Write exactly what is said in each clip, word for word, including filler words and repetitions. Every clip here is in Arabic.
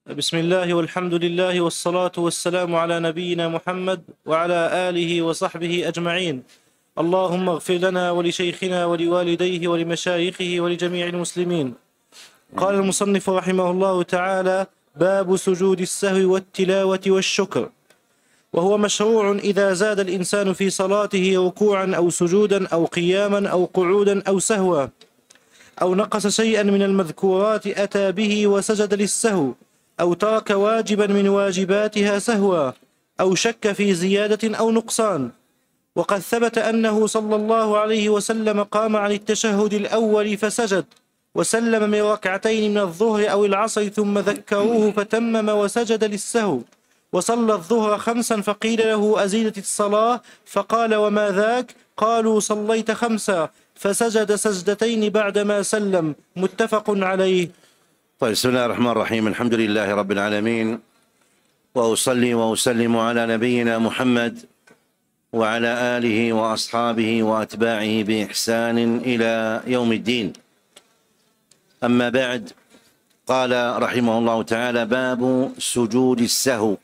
بسم الله والحمد لله والصلاة والسلام على نبينا محمد وعلى آله وصحبه أجمعين. اللهم اغفر لنا ولشيخنا ولوالديه ولمشايخه ولجميع المسلمين. قال المصنف رحمه الله تعالى: باب سجود السهو والتلاوة والشكر. وهو مشروع إذا زاد الإنسان في صلاته ركوعا أو سجودا أو قياما أو قعودا أو سهوا أو نقص شيئا من المذكورات أتى به وسجد للسهو، أو ترك واجبا من واجباتها سهوا، أو شك في زيادة أو نقصان. وقد ثبت أنه صلى الله عليه وسلم قام عن التشهد الأول فسجد وسلم من ركعتين من الظهر أو العصر ثم ذكروه فتمم وسجد للسهو، وصلى الظهر خمسا فقيل له أزيدت الصلاة فقال وما ذاك؟ قالوا صليت خمسا، فسجد سجدتين بعدما سلم. متفق عليه. طيب، بسم الله الرحمن الرحيم. الحمد لله رب العالمين، وأصلي وأسلم على نبينا محمد وعلى آله وأصحابه وأتباعه بإحسان إلى يوم الدين. أما بعد، قال رحمه الله تعالى: باب سجود السهو.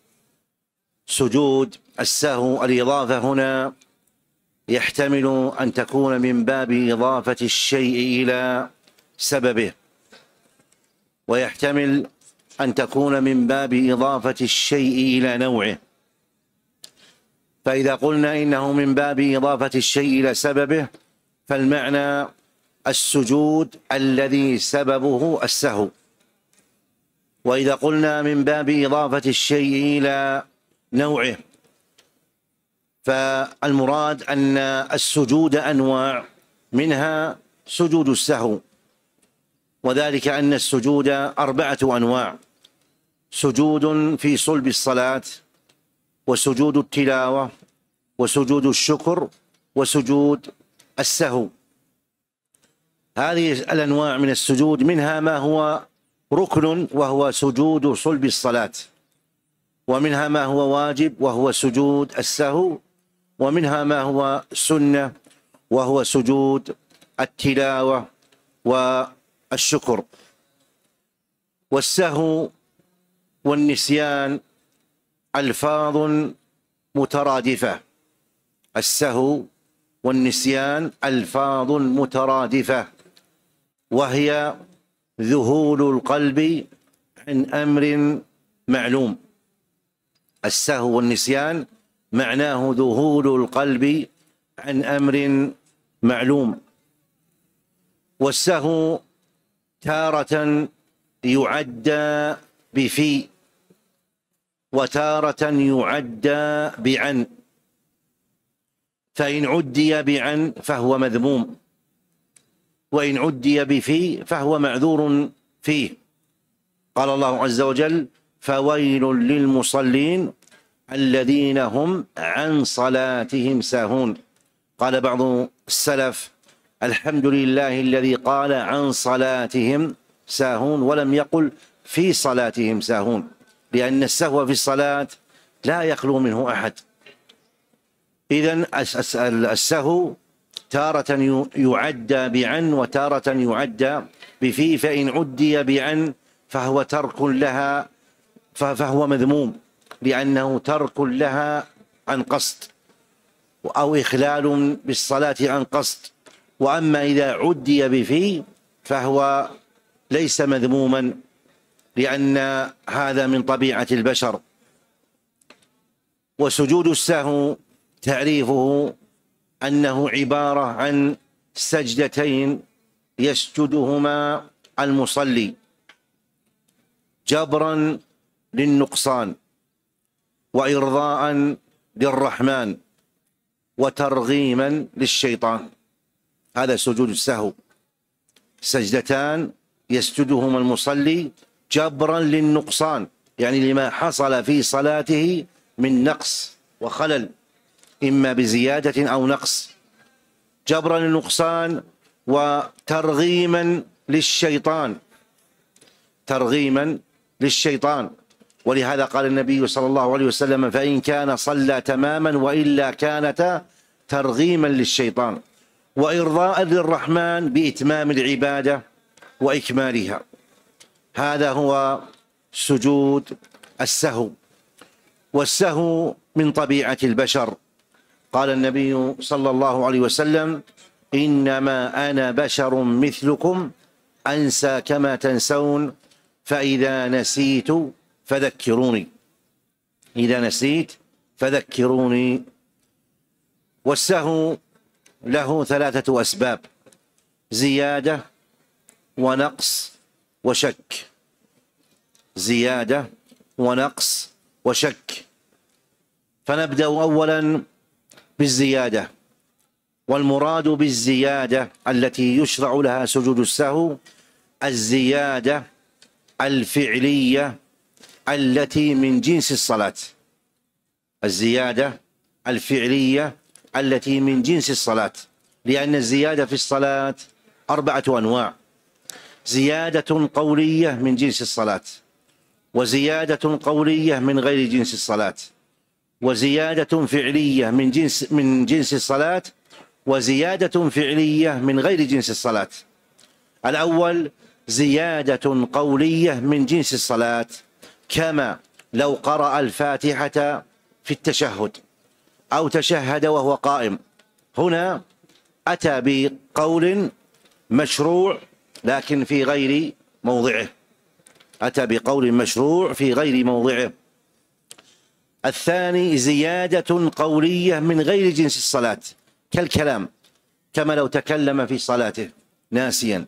سجود السهو الإضافة هنا يحتمل أن تكون من باب إضافة الشيء إلى سببه، ويحتمل أن تكون من باب إضافة الشيء إلى نوعه. فإذا قلنا إنه من باب إضافة الشيء إلى سببه فالمعنى السجود الذي سببه السهو. وإذا قلنا من باب إضافة الشيء إلى نوعه فالمراد أن السجود أنواع، منها سجود السهو، وذلك أن السجود أربعة أنواع: سجود في صلب الصلاة، وسجود التلاوة، وسجود الشكر، وسجود السهو. هذه الأنواع من السجود منها ما هو ركن وهو سجود صلب الصلاة، ومنها ما هو واجب وهو سجود السهو، ومنها ما هو سنة وهو سجود التلاوة والشكر. والسهو والنسيان ألفاظ مترادفة. السهو والنسيان ألفاظ مترادفة، وهي ذهول القلب عن أمر معلوم. السهو والنسيان معناه ذهول القلب عن أمر معلوم. والسهو تارة يعدى بفي، وتارة يعدى بعن. فإن عدي بعن فهو مذموم، وإن عدي بفي فهو معذور فيه. قال الله عز وجل: فويل للمصلين الذين هم عن صلاتهم ساهون. قال بعض السلف: الحمد لله الذي قال عن صلاتهم ساهون ولم يقل في صلاتهم ساهون، لأن السهو في الصلاة لا يخلو منه أحد. إذن السهو تارة يعدى بعن وتارة يعدى بفي، فإن عدي بعن فهو ترك لها، فهو مذموم لأنه ترك لها عن قصد أو إخلال بالصلاة عن قصد. وأما إذا عدي بفي فهو ليس مذموما، لأن هذا من طبيعة البشر. وسجود السهو تعريفه أنه عبارة عن سجدتين يسجدهما المصلي جبرا للنقصان، وإرضاء للرحمن، وترغيما للشيطان. هذا سجود السهو، سجدتان يسجدهما المصلي جبرا للنقصان، يعني لما حصل في صلاته من نقص وخلل، إما بزيادة أو نقص. جبرا للنقصان وترغيما للشيطان، ترغيما للشيطان. ولهذا قال النبي صلى الله عليه وسلم: فإن كان صلى تماما وإلا كانت ترغيما للشيطان، وإرضاء للرحمن بإتمام العبادة وإكمالها. هذا هو سجود السهو. والسهو من طبيعة البشر. قال النبي صلى الله عليه وسلم: إنما أنا بشر مثلكم أنسى كما تنسون فإذا نسيت فذكروني. إذا نسيت فذكروني. والسهو له ثلاثة أسباب: زيادة ونقص وشك. زيادة ونقص وشك. فنبدأ أولا بالزيادة. والمراد بالزيادة التي يشرع لها سجود السهو الزيادة الفعلية التي من جنس الصلاة. الزيادة الفعلية التي من جنس الصلاة، لأن الزيادة في الصلاة أربعة أنواع: زيادة قولية من جنس الصلاة، وزيادة قولية من غير جنس الصلاة، وزيادة فعلية من جنس من جنس الصلاة، وزيادة فعلية من غير جنس الصلاة. الأول زيادة قولية من جنس الصلاة، كما لو قرأ الفاتحة في التشهد أو تشهد وهو قائم. هنا أتى بقول مشروع لكن في غير موضعه. أتى بقول مشروع في غير موضعه. الثاني زيادة قولية من غير جنس الصلاة، كالكلام، كما لو تكلم في صلاته ناسيا.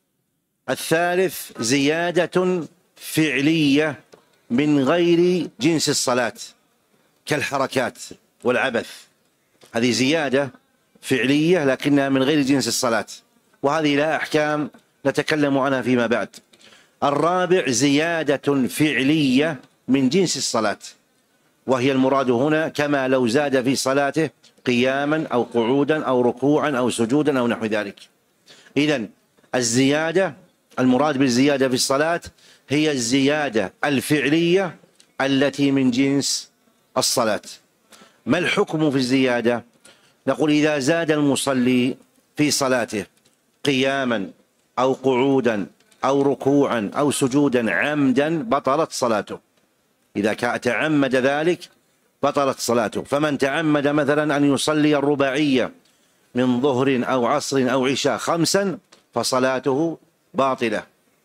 الثالث زيادة فعلية من غير جنس الصلاة، كالحركات والعبث. هذه زيادة فعلية لكنها من غير جنس الصلاة، وهذه لها أحكام نتكلم عنها فيما بعد. الرابع زيادة فعلية من جنس الصلاة، وهي المراد هنا كما لو زاد في صلاته قياما أو قعودا أو ركوعا أو سجودا أو نحو ذلك. إذن الزيادة، المراد بالزيادة في الصلاة هي الزيادة الفعلية التي من جنس الصلاة. ما الحكم في الزيادة؟ نقول: إذا زاد المصلي في صلاته قياما أو قعودا أو ركوعا أو سجودا عمدا بطلت صلاته. إذا تعمد ذلك بطلت صلاته. فمن تعمد مثلا أن يصلي الرباعية من ظهر أو عصر أو عشاء خمسا فصلاته باطلة.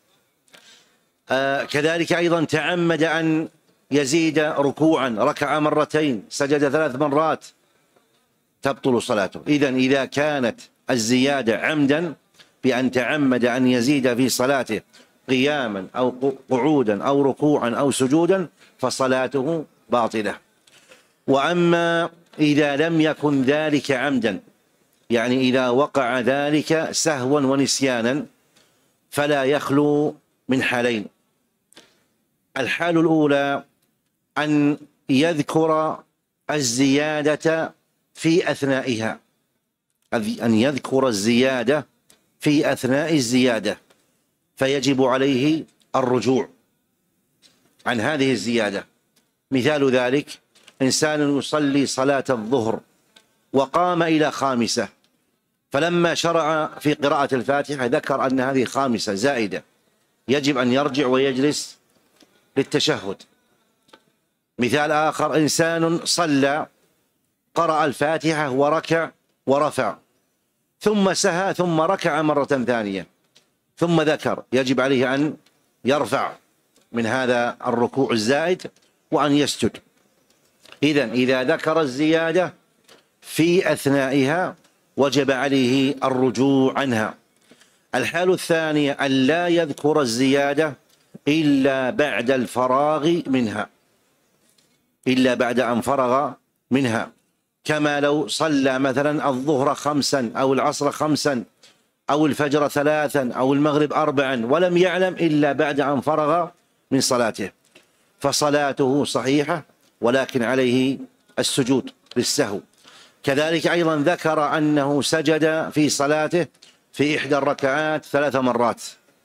آه كذلك أيضا تعمد أن يزيد ركوعا، ركع مرتين سجد ثلاث مرات، تبطل صلاته. إذن إذا كانت الزيادة عمدا بأن تعمد أن يزيد في صلاته قياما أو قعودا أو ركوعا أو سجودا فصلاته باطلة. وأما إذا لم يكن ذلك عمدا، يعني إذا وقع ذلك سهوا ونسيانا، فلا يخلو من حالين. الحال الأولى أن يذكر الزيادة في أثنائها، أن يذكر الزيادة في أثناء الزيادة، فيجب عليه الرجوع عن هذه الزيادة. مثال ذلك: إنسان يصلي صلاة الظهر وقام إلى خامسة، فلما شرع في قراءة الفاتحة ذكر أن هذه خامسة زائدة، يجب أن يرجع ويجلس للتشهد. مثال آخر: إنسان صلى قرأ الفاتحة وركع ورفع، ثم سهى ثم ركع مرة ثانية ثم ذكر، يجب عليه أن يرفع من هذا الركوع الزائد وأن يسجد. إذن إذا ذكر الزيادة في أثنائها وجب عليه الرجوع عنها. الحال الثانية أن لا يذكر الزيادة إلا بعد الفراغ منها، إلا بعد أن فرغ منها، كما لو صلى مثلا الظهر خمسا أو العصر خمسا أو الفجر ثلاثا أو المغرب أربعا ولم يعلم إلا بعد أن فرغ من صلاته، فصلاته صحيحة ولكن عليه السجود للسهو. كذلك أيضا ذكر أنه سجد في صلاته في إحدى الركعات ثلاث مرات،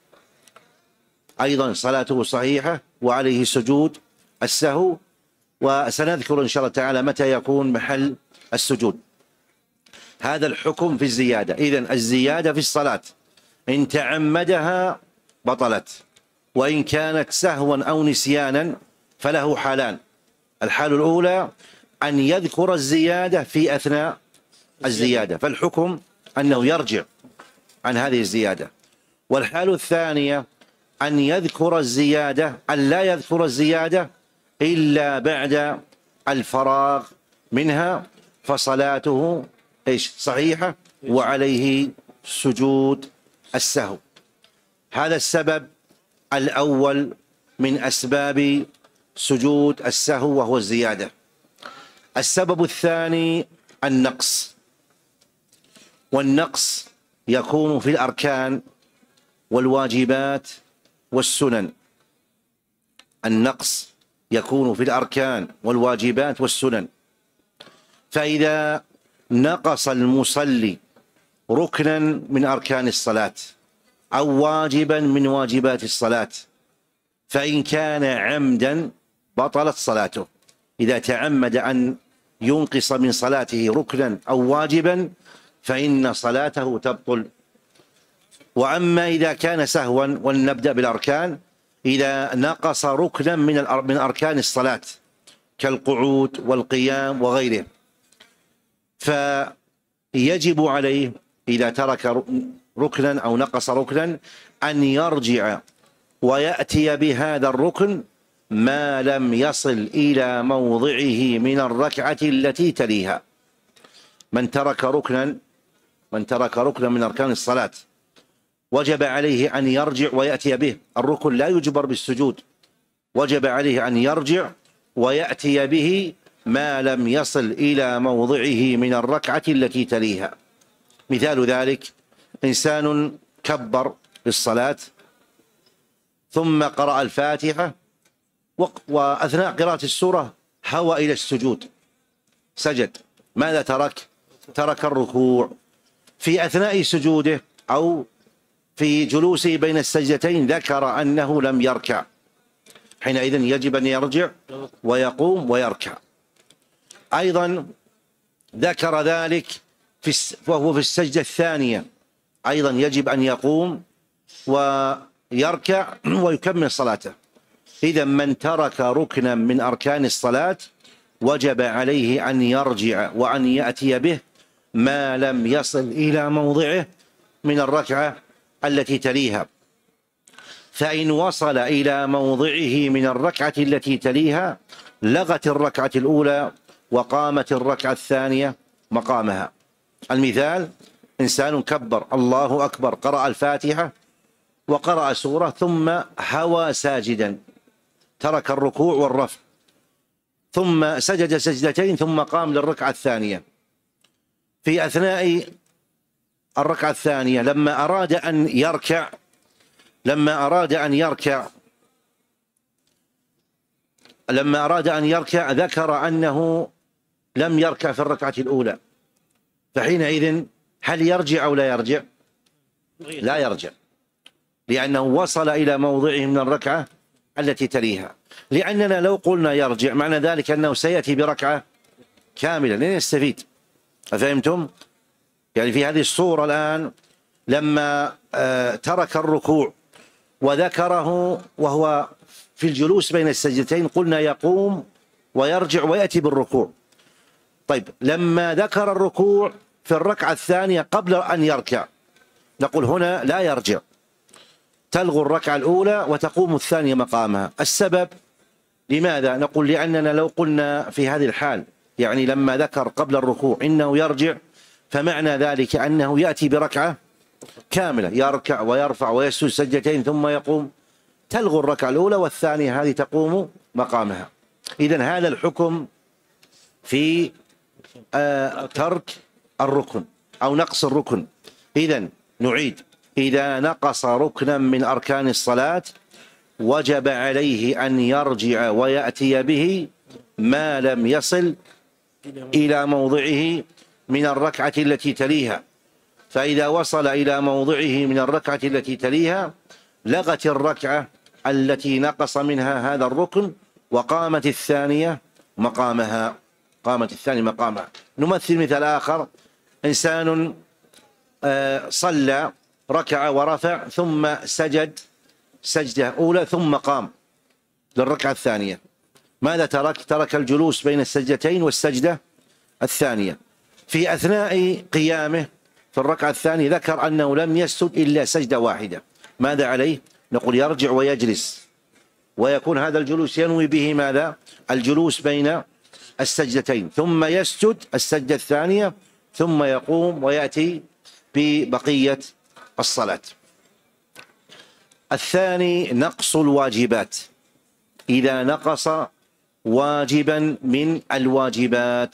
أيضا صلاته صحيحة وعليه سجود السهو، وسنذكر إن شاء الله تعالى متى يكون محل السجود. هذا الحكم في الزيادة. إذن الزيادة في الصلاة إن تعمدها بطلت، وإن كانت سهوا أو نسيانا فله حالان. الحال الأولى أن يذكر الزيادة في أثناء الزيادة، فالحكم أنه يرجع عن هذه الزيادة. والحال الثانية أن يذكر الزيادة أن لا يذكر الزيادة إلا بعد الفراغ منها، فصلاته إيش صحيحة وعليه سجود السهو. هذا السبب الأول من أسباب سجود السهو وهو الزيادة. السبب الثاني النقص، والنقص يكون في الأركان والواجبات والسنن. النقص يكون في الأركان والواجبات والسنن. فإذا نقص المصلي ركنا من أركان الصلاة أو واجبا من واجبات الصلاة، فإن كان عمدا بطلت صلاته. إذا تعمد أن ينقص من صلاته ركنا أو واجبا فإن صلاته تبطل. وأما إذا كان سهوا، ولنبدأ بالأركان، إذا نقص ركنا من من أركان الصلاة كالقعود والقيام وغيره، فيجب عليه إذا ترك ركنا أو نقص ركنا أن يرجع ويأتي بهذا الركن ما لم يصل إلى موضعه من الركعة التي تليها. من ترك ركنا من ترك ركنا من أركان الصلاة وجب عليه أن يرجع ويأتي به. الركن لا يجبر بالسجود، وجب عليه أن يرجع ويأتي به ما لم يصل إلى موضعه من الركعة التي تليها. مثال ذلك إنسان كبر بالصلاة ثم قرأ الفاتحة وأثناء قراءة السورة هوى إلى السجود سجد. ماذا ترك؟ ترك الركوع. في أثناء سجوده أو في جلوسه بين السجدتين ذكر أنه لم يركع، حينئذ يجب أن يرجع ويقوم ويركع. أيضا ذكر ذلك في وهو في السجدة الثانية، أيضا يجب أن يقوم ويركع ويكمل صلاته. إذا من ترك ركنا من أركان الصلاة وجب عليه أن يرجع وأن يأتي به ما لم يصل إلى موضعه من الركعة التي تليها. فإن وصل إلى موضعه من الركعة التي تليها لغت الركعة الأولى وقامت الركعة الثانية مقامها. المثال إنسان كبر الله أكبر، قرأ الفاتحة وقرأ سورة ثم هوى ساجدا، ترك الركوع والرفع ثم سجد سجدتين ثم قام للركعة الثانية. في أثناء الركعة الثانية لما أراد أن يركع لما أراد أن يركع لما أراد أن يركع ذكر أنه لم يركع في الركعة الأولى، فحينئذ هل يرجع أو لا يرجع؟ لا يرجع، لأنه وصل إلى موضعه من الركعة التي تليها. لأننا لو قلنا يرجع معنى ذلك أنه سيأتي بركعة كاملة لن يستفيد. أفهمتم؟ يعني في هذه الصورة الآن لما آه ترك الركوع وذكره وهو في الجلوس بين السجدتين قلنا يقوم ويرجع ويأتي بالركوع. طيب لما ذكر الركوع في الركعة الثانية قبل أن يركع نقول هنا لا يرجع، تلغو الركعة الأولى وتقوم الثانية مقامها. السبب لماذا؟ نقول لأننا لو قلنا في هذه الحال يعني لما ذكر قبل الركوع إنه يرجع فمعنى ذلك أنه يأتي بركعة كاملة يركع ويرفع ويسجد سجدتين ثم يقوم، تلغو الركعة الأولى والثانية هذه تقوم مقامها. إذن هذا الحكم في آه ترك الركن أو نقص الركن. إذن نعيد، إذا نقص ركنا من أركان الصلاة وجب عليه أن يرجع ويأتي به ما لم يصل إلى موضعه من الركعة التي تليها. فإذا وصل إلى موضعه من الركعة التي تليها لغت الركعة التي نقص منها هذا الركن وقامت الثانية مقامها قامت الثانية مقامها. نمثل مثال آخر، إنسان صلى ركع ورفع ثم سجد سجدة أولى ثم قام للركعة الثانية. ماذا ترك؟ ترك الجلوس بين السجدتين والسجدة الثانية. في أثناء قيامه في الركعة الثانية ذكر أنه لم يسجد إلا سجدة واحدة. ماذا عليه؟ نقول يرجع ويجلس، ويكون هذا الجلوس ينوي به ماذا؟ الجلوس بين السجدتين، ثم يسجد السجدة الثانية، ثم يقوم ويأتي ببقية الصلاة. الثاني نقص الواجبات. إذا نقص واجبا من الواجبات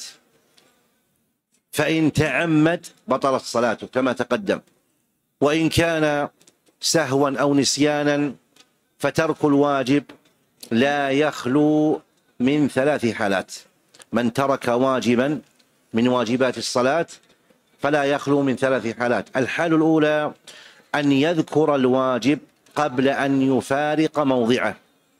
فإن تعمد بطلت صلاته كما تقدم، وإن كان سهوا أو نسيانا فترك الواجب لا يخلو من ثلاث حالات. من ترك واجبا من واجبات الصلاة فلا يخلو من ثلاث حالات. الحال الأولى أن يذكر الواجب قبل أن يفارق موضعه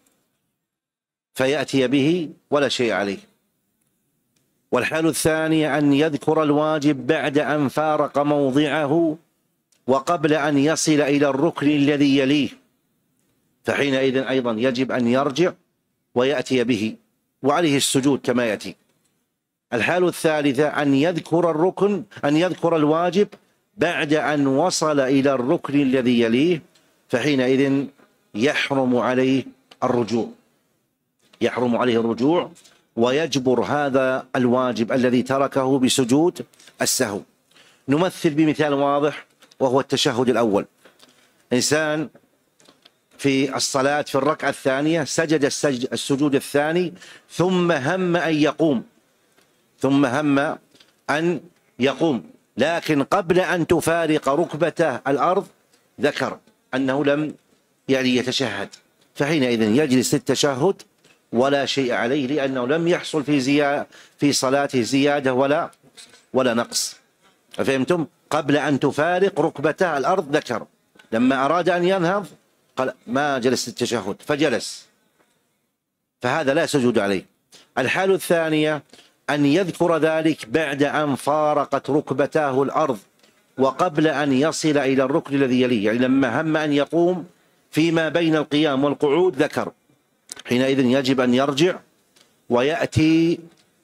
فيأتي به ولا شيء عليه. والحال الثانية أن يذكر الواجب بعد أن فارق موضعه وقبل أن يصل إلى الركن الذي يليه، فحينئذ أيضا يجب أن يرجع ويأتي به وعليه السجود كما يأتي. الحال الثالثة أن يذكر الركن أن يذكر الواجب بعد أن وصل إلى الركن الذي يليه، فحينئذ يحرم عليه الرجوع يحرم عليه الرجوع ويجبر هذا الواجب الذي تركه بسجود السهو. نمثل بمثال واضح وهو التشهد الأول. إنسان في الصلاة في الركعة الثانية سجد السجد السجود الثاني ثم هم أن يقوم ثم هم أن يقوم لكن قبل أن تفارق ركبته الأرض ذكر أنه لم يعني يتشهد، فحينئذ يجلس للتشهد ولا شيء عليه، لأنه لم يحصل في زيادة في صلاته زيادة ولا ولا نقص. فهمتم؟ قبل أن تفارق ركبته الأرض ذكر، لما أراد أن ينهض قال ما جلس للتشهد فجلس، فهذا لا سجود عليه. الحال الثانية أن يذكر ذلك بعد أن فارقت ركبتاه الأرض وقبل أن يصل إلى الركن الذي يليه، يعني لما هم أن يقوم فيما بين القيام والقعود ذكر، حينئذ يجب أن يرجع ويأتي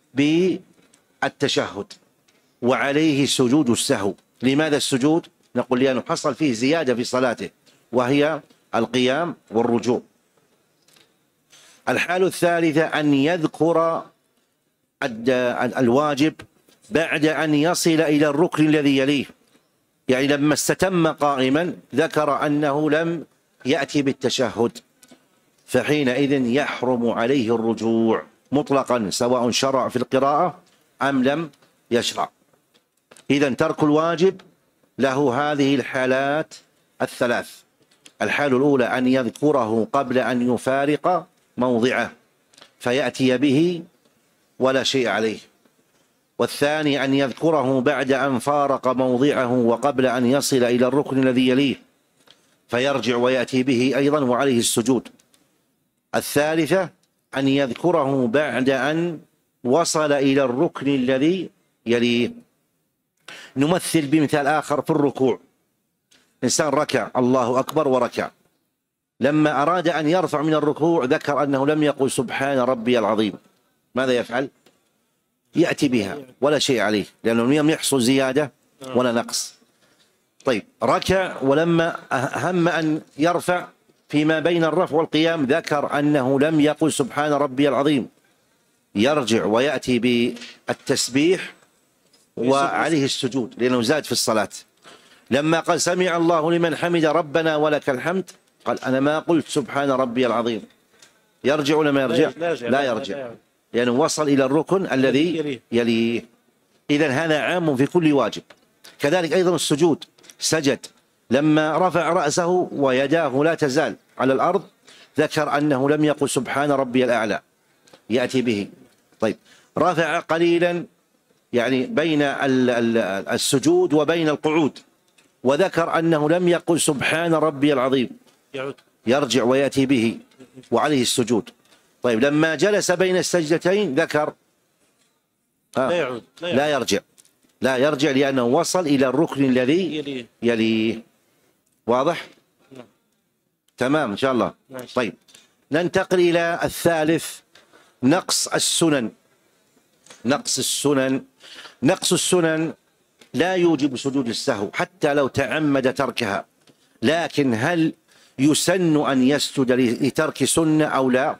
بالتشهد وعليه سجود السهو. لماذا السجود؟ نقول لأنه حصل فيه زيادة في صلاته وهي القيام والرجوع. الحال الثالثة أن يذكر الواجب بعد أن يصل إلى الركن الذي يليه، يعني لما استتم قائما ذكر أنه لم يأتي بالتشهد، فحينئذ يحرم عليه الرجوع مطلقا سواء شرع في القراءة أم لم يشرع. إذن ترك الواجب له هذه الحالات الثلاث. الحال الأولى أن يذكره قبل أن يفارق موضعه فيأتي به ولا شيء عليه. والثاني أن يذكره بعد أن فارق موضعه وقبل أن يصل إلى الركن الذي يليه فيرجع ويأتي به أيضا وعليه السجود. الثالثة أن يذكره بعد أن وصل إلى الركن الذي يليه. نمثل بمثال آخر في الركوع. إنسان ركع الله أكبر وركع، لما أراد أن يرفع من الركوع ذكر أنه لم يقل سبحان ربي العظيم، ماذا يفعل؟ يأتي بها ولا شيء عليه، لأنه لم يحصل زيادة ولا نقص. طيب ركع ولما هم أن يرفع فيما بين الرفع والقيام ذكر أنه لم يقل سبحان ربي العظيم، يرجع ويأتي بالتسبيح وعليه السجود لأنه زاد في الصلاة. لما قال سمع الله لمن حمد ربنا ولك الحمد قال أنا ما قلت سبحان ربي العظيم، يرجع ولا ما يرجع؟ لا يرجع لأنه وصل إلى الركن الذي يليه. إذن هذا عام في كل واجب. كذلك أيضا السجود، سجد لما رفع رأسه ويداه لا تزال على الأرض ذكر أنه لم يقل سبحان ربي الأعلى، يأتي به. طيب رفع قليلا يعني بين السجود وبين القعود وذكر أنه لم يقل سبحان ربي العظيم، يرجع ويأتي به وعليه السجود. طيب لما جلس بين السجدتين ذكر آه لا, يعود. لا, لا يرجع لا يرجع لأنه وصل إلى الركن الذي يليه. واضح؟ تمام إن شاء الله. ماشي. طيب ننتقل إلى الثالث، نقص السنن. نقص السنن نقص السنن لا يوجب سجود السهو حتى لو تعمد تركها، لكن هل يسن أن يسجد لترك سنة أو لا؟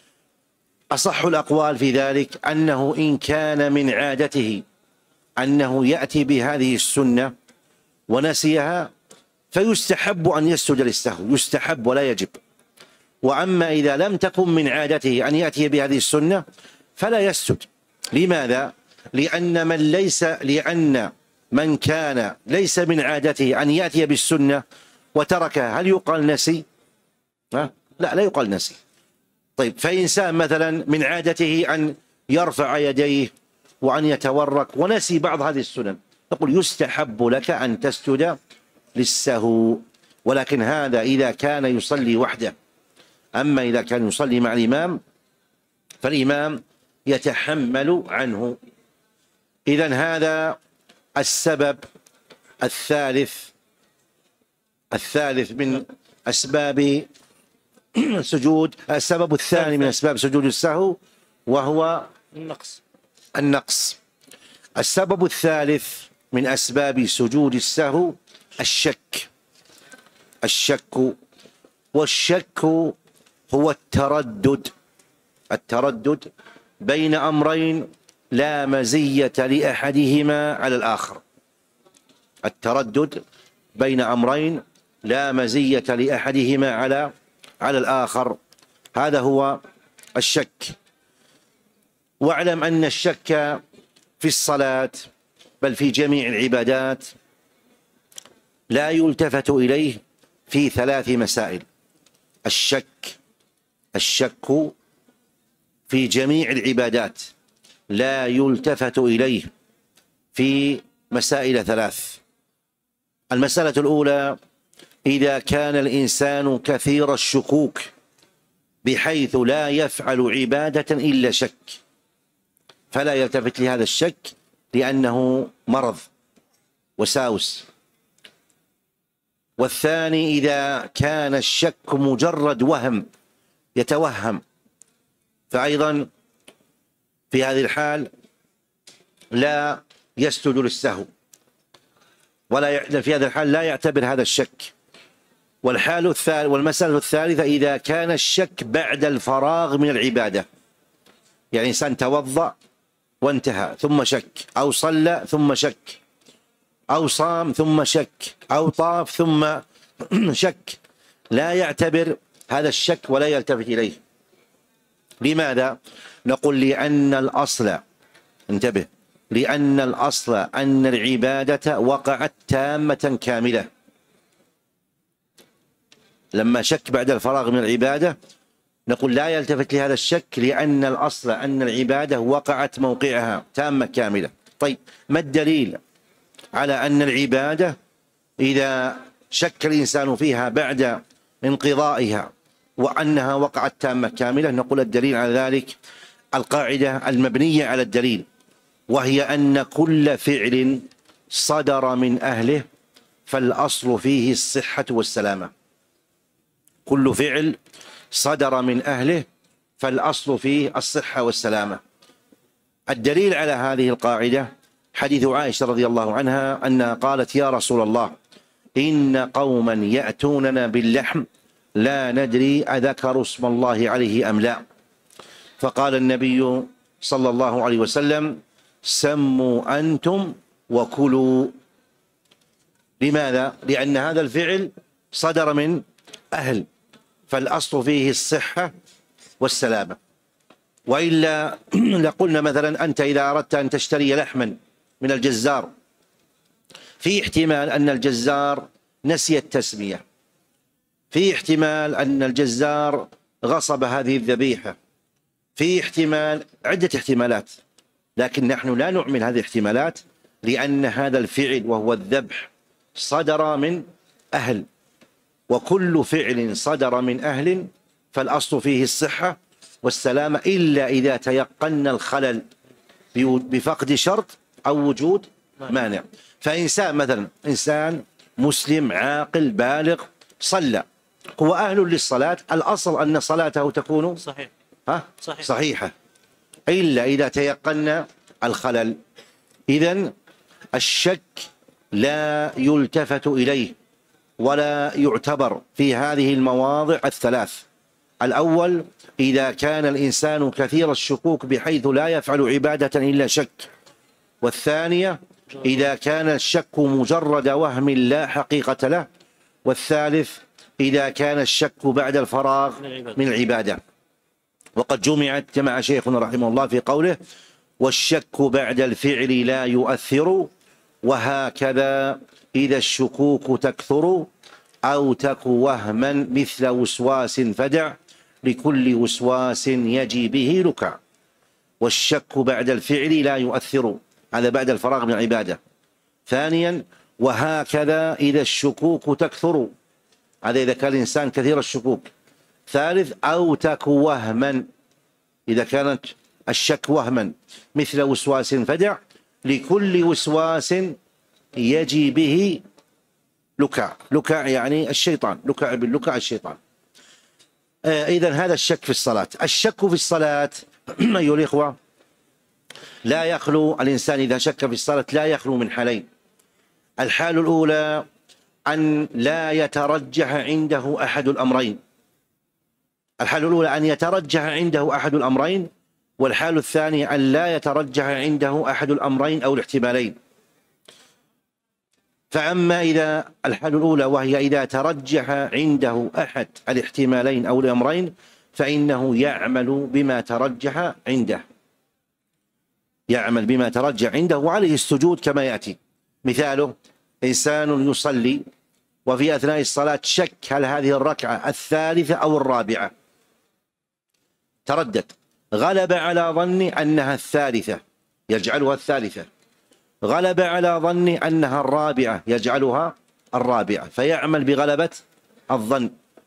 أصح الأقوال في ذلك أنه إن كان من عادته أنه يأتي بهذه السنة ونسيها فيستحب أن يسجد للسهو، يستحب ولا يجب. وأما إذا لم تكن من عادته أن يأتي بهذه السنة فلا يسجد. لماذا؟ لأن من ليس لأن من كان ليس من عادته أن يأتي بالسنة وتركها هل يقال نسي؟ لا لا يقال نسي. طيب فإنسان مثلا من عادته أن يرفع يديه وأن يتورك ونسي بعض هذه السنن، نقول يستحب لك أن تسجد للسهو، ولكن هذا إذا كان يصلي وحده. أما إذا كان يصلي مع الإمام فالإمام يتحمل عنه. إذن هذا السبب الثالث الثالث من أسباب سجود السبب الثاني من أسباب سجود السهو وهو النقص. النقص. السبب الثالث من أسباب سجود السهو الشك. الشك والشك هو التردد التردد بين أمرين لا مزية لأحدهما على الآخر. التردد بين أمرين لا مزية لأحدهما على على الآخر، هذا هو الشك. واعلم أن الشك في الصلاة بل في جميع العبادات لا يلتفت إليه في ثلاث مسائل. الشك الشك في جميع العبادات لا يلتفت إليه في مسائل ثلاث. المسألة الأولى: إذا كان الإنسان كثير الشكوك بحيث لا يفعل عبادة إلا شك فلا يلتفت لهذا الشك لأنه مرض وساوس. والثاني: إذا كان الشك مجرد وهم يتوهم فأيضا في هذه الحال لا يسجد للسهو، ولا في هذا الحال لا يعتبر هذا الشك. والحال الثالث والمسألة الثالثة: إذا كان الشك بعد الفراغ من العبادة، يعني إنسان توضأ وانتهى ثم شك، أو صلى ثم شك، أو صام ثم شك، أو طاف ثم شك، لا يعتبر هذا الشك ولا يلتفت إليه. لماذا؟ نقول لأن الأصل، انتبه، لأن الأصل أن العبادة وقعت تامة كاملة. لما شك بعد الفراغ من العبادة نقول لا يلتفت لهذا الشك لأن الأصل أن العبادة وقعت موقعها تامة كاملة. طيب ما الدليل على أن العبادة إذا شك الإنسان فيها بعد انقضائها وأنها وقعت تامة كاملة؟ نقول الدليل على ذلك القاعدة المبنية على الدليل، وهي أن كل فعل صدر من أهله فالأصل فيه الصحة والسلامة. كل فعل صدر من أهله فالأصل فيه الصحة والسلامة. الدليل على هذه القاعدة حديث عائشة رضي الله عنها أنها قالت: يا رسول الله، إن قوما يأتوننا باللحم لا ندري أذكروا اسم الله عليه أم لا. فقال النبي صلى الله عليه وسلم: سموا أنتم وكلوا. لماذا؟ لأن هذا الفعل صدر من أهل فالأصل فيه الصحة والسلامة. وإلا لقلنا مثلا أنت إذا أردت أن تشتري لحما من الجزار في احتمال أن الجزار نسي التسمية، في احتمال أن الجزار غصب هذه الذبيحة، في احتمال عدة احتمالات، لكن نحن لا نعمل هذه الاحتمالات لأن هذا الفعل وهو الذبح صدر من أهل، وكل فعل صدر من أهل فالأصل فيه الصحة والسلامة إلا إذا تيقن الخلل بفقد شرط أو وجود مانع. فإنسان مثلا إنسان مسلم عاقل بالغ صلى هو أهل للصلاة، الأصل أن صلاته تكون صحيح ها صحيح. صحيحة، إلا إذا تيقنا الخلل. إذن الشك لا يلتفت إليه ولا يعتبر في هذه المواضع الثلاث. الأول إذا كان الإنسان كثير الشكوك بحيث لا يفعل عبادة إلا شك. والثانية إذا كان الشك مجرد وهم لا حقيقة له. والثالث إذا كان الشك بعد الفراغ من العبادة. وقد جمعت جمع شيخنا رحمه الله في قوله: والشك بعد الفعل لا يؤثر، وهكذا إذا الشكوك تكثر أو تك وهما مثل وسواس فدع، لكل وسواس يجي به لكع. والشك بعد الفعل لا يؤثر، هذا بعد الفراغ من العبادة. ثانيا وهكذا إذا الشكوك تكثر، هذا إذا كان الإنسان كثير الشكوك. ثالث أو تك وهما، إذا كانت الشك وهما مثل وسواس فدع، لكل وسواس يجي به لكع. لكع يعني الشيطان، لكع باللكع الشيطان. آه إذن هذا الشك في الصلاة. الشك في الصلاة أيها الإخوة لا يخلو الإنسان إذا شك في الصلاة لا يخلو من حالين. الحال الأولى أن لا يترجح عنده أحد الأمرين. الحال الأولى أن يترجح عنده أحد الأمرين، والحال الثاني أن لا يترجح عنده أحد الأمرين أو الاحتمالين. فأما إذا الحال الأولى وهي إذا ترجح عنده أحد الاحتمالين أو الأمرين فإنه يعمل بما ترجح عنده، يعمل بما ترجح عنده وعليه السجود كما يأتي. مثاله: إنسان يصلي وفي أثناء الصلاة شك هل هذه الركعة الثالثة أو الرابعة، تردد، غلب على ظني أنها الثالثة يجعلها الثالثة، غلب على ظني أنها الرابعة يجعلها الرابعة، فيعمل بغلبة الظن.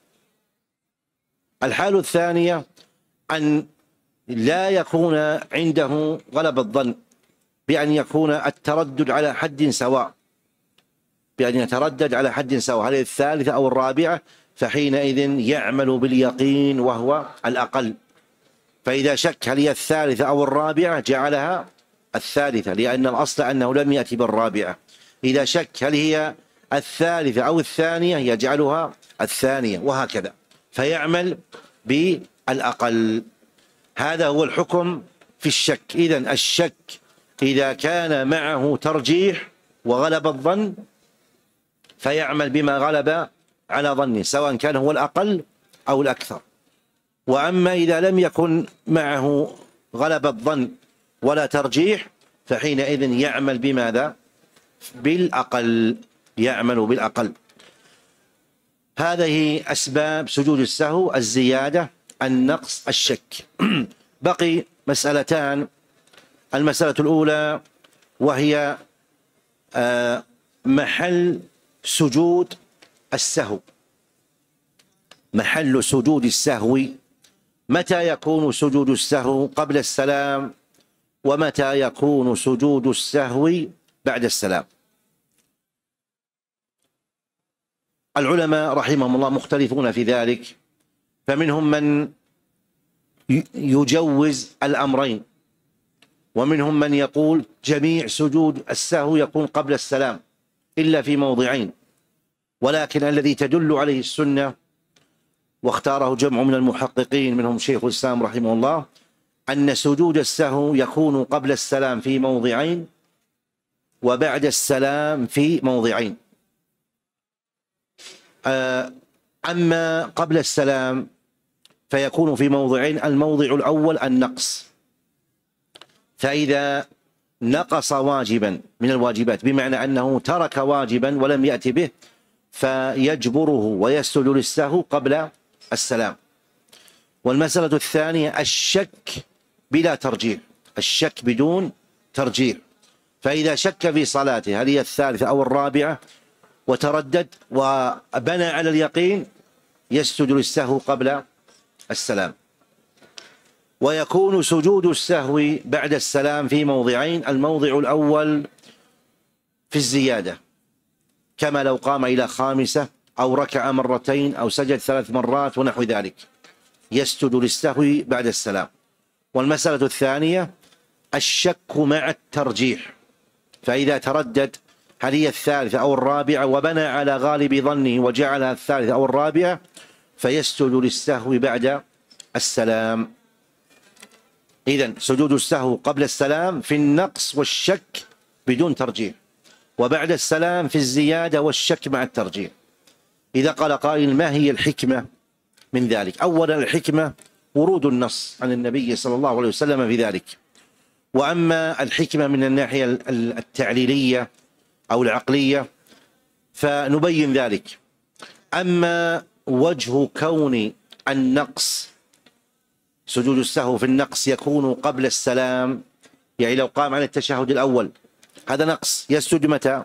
الحال الثانية أن لا يكون عنده غلب الظن، بأن يكون التردد على حد سواء، بأن يتردد على حد سواء هل هي الثالثة أو الرابعة، فحينئذ يعمل باليقين وهو الأقل. فإذا شك هل هي الثالثة أو الرابعة جعلها الثالثة، لأن الأصل أنه لم يأتي بالرابعة. إذا شك هل هي الثالثة أو الثانية يجعلها الثانية، وهكذا، فيعمل بالأقل. هذا هو الحكم في الشك. إذن الشك إذا كان معه ترجيح وغلب الظن فيعمل بما غلب على ظنه، سواء كان هو الأقل أو الأكثر. وأما إذا لم يكن معه غلب الظن ولا ترجيح فحينئذ يعمل بماذا؟ بالأقل، يعمل بالأقل. هذه أسباب سجود السهو: الزيادة، النقص، الشك. بقي مسألتان. المسألة الأولى وهي محل سجود السهو. محل سجود السهو، متى يكون سجود السهو قبل السلام ومتى يكون سجود السهو بعد السلام؟ العلماء رحمهم الله مختلفون في ذلك، فمنهم من يجوز الأمرين، ومنهم من يقول جميع سجود السهو يكون قبل السلام إلا في موضعين. ولكن الذي تدل عليه السنة واختاره جمع من المحققين منهم شيخ الإسلام رحمه الله أن سجود السهو يكون قبل السلام في موضعين وبعد السلام في موضعين. أما قبل السلام فيكون في موضعين. الموضع الأول النقص، فإذا نقص واجبا من الواجبات بمعنى أنه ترك واجبا ولم يأتي به فيجبره ويسجد للسهو قبل السلام. والمسألة الثانية الشك بلا ترجيح، الشك بدون ترجيح، فإذا شك في صلاته هل هي الثالثة أو الرابعة وتردد وبنى على اليقين يسجد للسهو قبل السلام. ويكون سجود السهو بعد السلام في موضعين. الموضع الأول في الزيادة، كما لو قام إلى خامسة أو ركع مرتين أو سجد ثلاث مرات ونحو ذلك، يسجد للسهو بعد السلام. والمسألة الثانية الشك مع الترجيح، فإذا تردد هل هي الثالثة أو الرابعة وبنى على غالب ظنه وجعلها الثالثة أو الرابعة فيسجد للسهو بعد السلام. إذن سجود السهو قبل السلام في النقص والشك بدون ترجيح، وبعد السلام في الزيادة والشك مع الترجيح. إذا قال قائل ما هي الحكمة من ذلك؟ أولا الحكمة ورود النص عن النبي صلى الله عليه وسلم في ذلك. وأما الحكمة من الناحية التعليلية أو العقلية فنبين ذلك. أما وجه كون النقص سجود السهو في النقص يكون قبل السلام، يعني لو قام على التشهد الأول هذا نقص، يسجد متى؟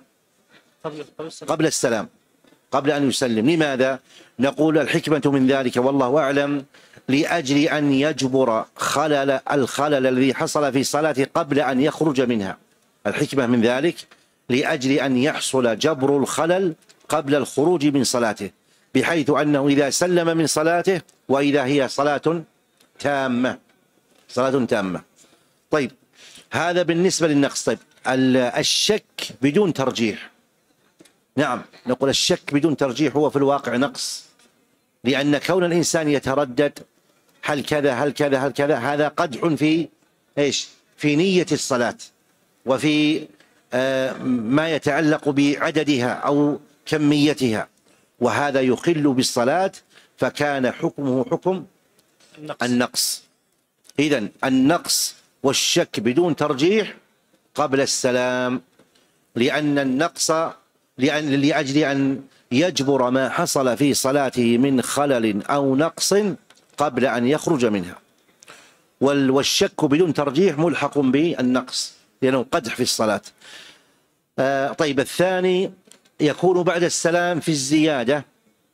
قبل السلام، قبل أن يسلم. لماذا؟ نقول الحكمة من ذلك والله أعلم لأجل أن يجبر خلل الخلل الذي حصل في صلاته قبل أن يخرج منها. الحكمة من ذلك لأجل أن يحصل جبر الخلل قبل الخروج من صلاته، بحيث أنه إذا سلم من صلاته وإذا هي صلاة تامة، صلاة تامة. طيب هذا بالنسبة للنقص. طيب الشك بدون ترجيح، نعم نقول الشك بدون ترجيح هو في الواقع نقص، لأن كون الإنسان يتردد هل كذا هل كذا هل كذا هذا قدح في إيش؟ في نية الصلاة وفي آه ما يتعلق بعددها أو كميتها، وهذا يخل بالصلاة، فكان حكمه حكم النقص, النقص. إذن النقص والشك بدون ترجيح قبل السلام، لأن النقص لأن لأجل أن يجبر ما حصل في صلاته من خلل أو نقص قبل أن يخرج منها. والشك بدون ترجيح ملحق بالنقص لأنه قدح في الصلاة. آه طيب الثاني يكون بعد السلام في الزيادة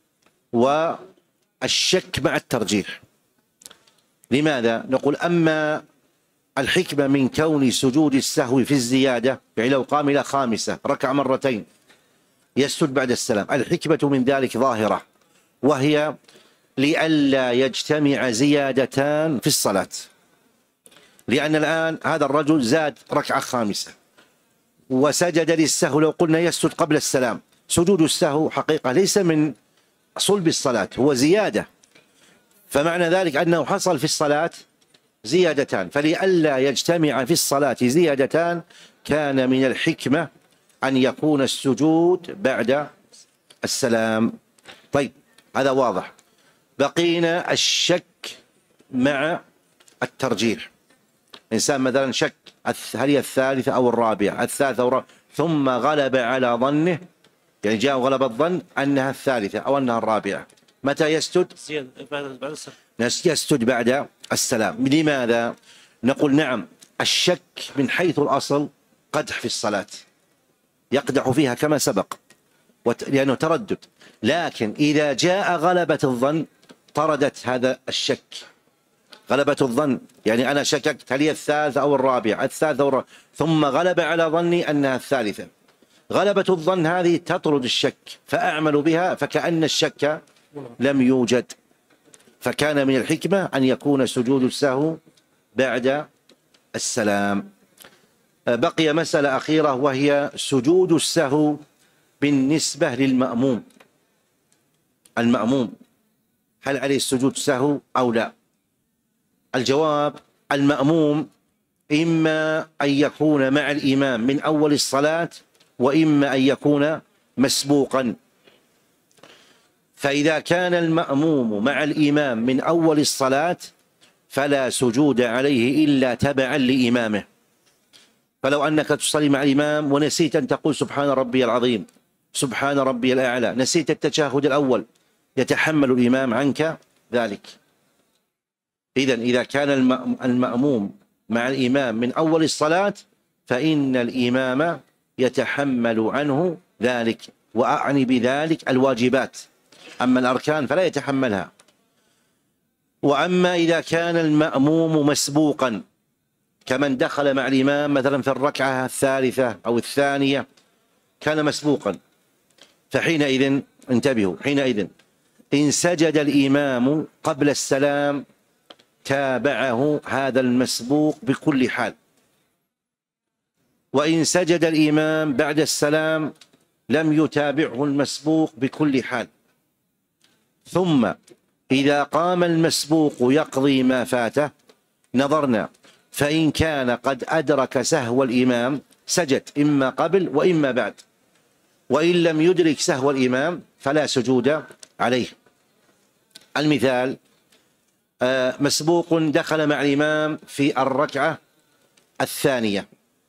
والشك مع الترجيح. لماذا؟ نقول أما الحكمة من كون سجود السهو في الزيادة، يعني لو قام إلى خامسة ركع مرتين يسجد بعد السلام، الحكمة من ذلك ظاهرة، وهي لئلا يجتمع زيادتان في الصلاة. لأن الآن هذا الرجل زاد ركعة خامسة وسجد للسهو، لو قلنا يسجد قبل السلام، سجود السهو حقيقة ليس من صلب الصلاة، هو زيادة، فمعنى ذلك أنه حصل في الصلاة زيادتان، فلئلا يجتمع في الصلاة زيادتان كان من الحكمة أن يكون السجود بعد السلام. طيب هذا واضح. بقينا الشك مع الترجيح. إنسان مثلا شك هل هي الثالثة أو الرابعة، الثالثة أو الرابعة، ثم غلب على ظنه، يعني جاء غلب الظن أنها الثالثة أو أنها الرابعة، متى يسجد؟ يسجد بعد السلام. لماذا؟ نقول نعم الشك من حيث الأصل قدح في الصلاة، يقدح فيها كما سبق لأنه تردد، لكن إذا جاء غلبة الظن طردت هذا الشك. غلبة الظن يعني أنا شككت هل هي الثالثة أو الرابعة، الثالثة أو الرابعة، ثم غلب على ظني أنها الثالثة. غلبة الظن هذه تطرد الشك فأعمل بها فكأن الشك لم يوجد. فكان من الحكمة أن يكون سجود السهو بعد السلام. بقي مسألة أخيرة وهي سجود السهو بالنسبة للمأموم. المأموم هل عليه السجود سهو أو لا؟ الجواب المأموم إما أن يكون مع الإمام من أول الصلاة وإما أن يكون مسبوقا. فإذا كان المأموم مع الإمام من أول الصلاة فلا سجود عليه إلا تبعا لإمامه. فلو أنك تصلي مع الإمام ونسيت أن تقول سبحان ربي العظيم سبحان ربي الأعلى، نسيت التشهد الأول، يتحمل الإمام عنك ذلك. إذن إذا كان المأموم مع الإمام من أول الصلاة فإن الإمام يتحمل عنه ذلك، وأعني بذلك الواجبات، أما الأركان فلا يتحملها. وأما إذا كان المأموم مسبوقا كمن دخل مع الإمام مثلا في الركعة الثالثة أو الثانية كان مسبوقا، فحينئذ انتبهوا حينئذ إن سجد الإمام قبل السلام تابعه هذا المسبوق بكل حال، وإن سجد الإمام بعد السلام لم يتابعه المسبوق بكل حال. ثم إذا قام المسبوق يقضي ما فاته نظرنا، فإن كان قد أدرك سهو الإمام سجد إما قبل وإما بعد، وإن لم يدرك سهو الإمام فلا سجود عليه. المثال مسبوق دخل مع الإمام في الركعة الثانية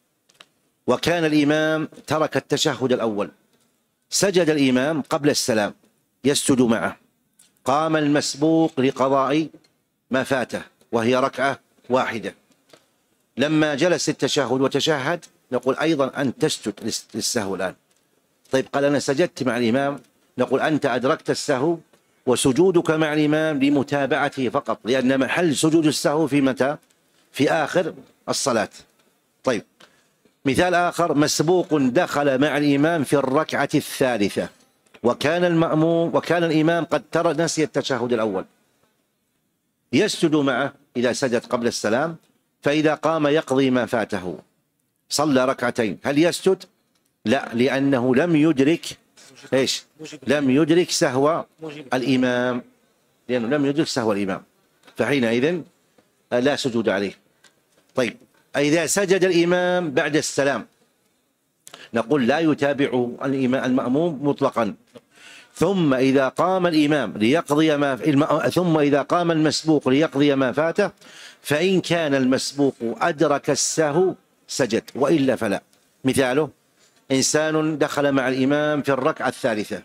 وكان الإمام ترك التشهد الأول، سجد الإمام قبل السلام يسجد معه، قام المسبوق لقضاء ما فاته وهي ركعة واحدة، لما جلس التشهد وتشهد نقول أيضا أن تسجد للسهو الآن. طيب قال أنا سجدت مع الإمام، نقول أنت أدركت السهو وسجودك مع الإمام لمتابعته فقط، لأن محل سجود السهو في متى؟ في آخر الصلاة. طيب مثال آخر مسبوق دخل مع الإمام في الركعة الثالثة وكان المأموم وكان الإمام قد ترى نسي التشهد الأول، يسجد معه إذا سجد قبل السلام، فإذا قام يقضي ما فاته صلى ركعتين هل يسجد؟ لا، لأنه لم يدرك إيش؟ لم يدرك سهو الإمام، لأنه لم يدرك سهو الإمام، فحينئذ لا سجود عليه. طيب إذا سجد الإمام بعد السلام نقول لا يتابعه المأموم مطلقا. ثم إذا قام الإمام ليقضي ما ثم إذا قام المسبوق ليقضي ما فاته، فإن كان المسبوق أدرك السهو سجد وإلا فلا. مثاله إنسان دخل مع الإمام في الركعة الثالثة،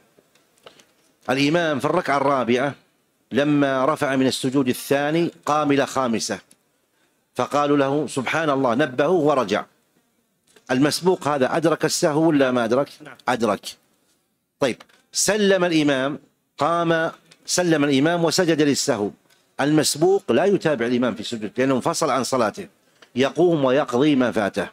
الإمام في الركعة الرابعة لما رفع من السجود الثاني قام إلى خامسة، فقالوا له سبحان الله، نبهه ورجع. المسبوق هذا أدرك السهو ولا ما أدرك؟ أدرك. طيب سلم الإمام، قام سلم الإمام وسجد للسهو، المسبوق لا يتابع الإمام في السجود لأنه انفصل عن صلاته، يقوم ويقضي ما فاته.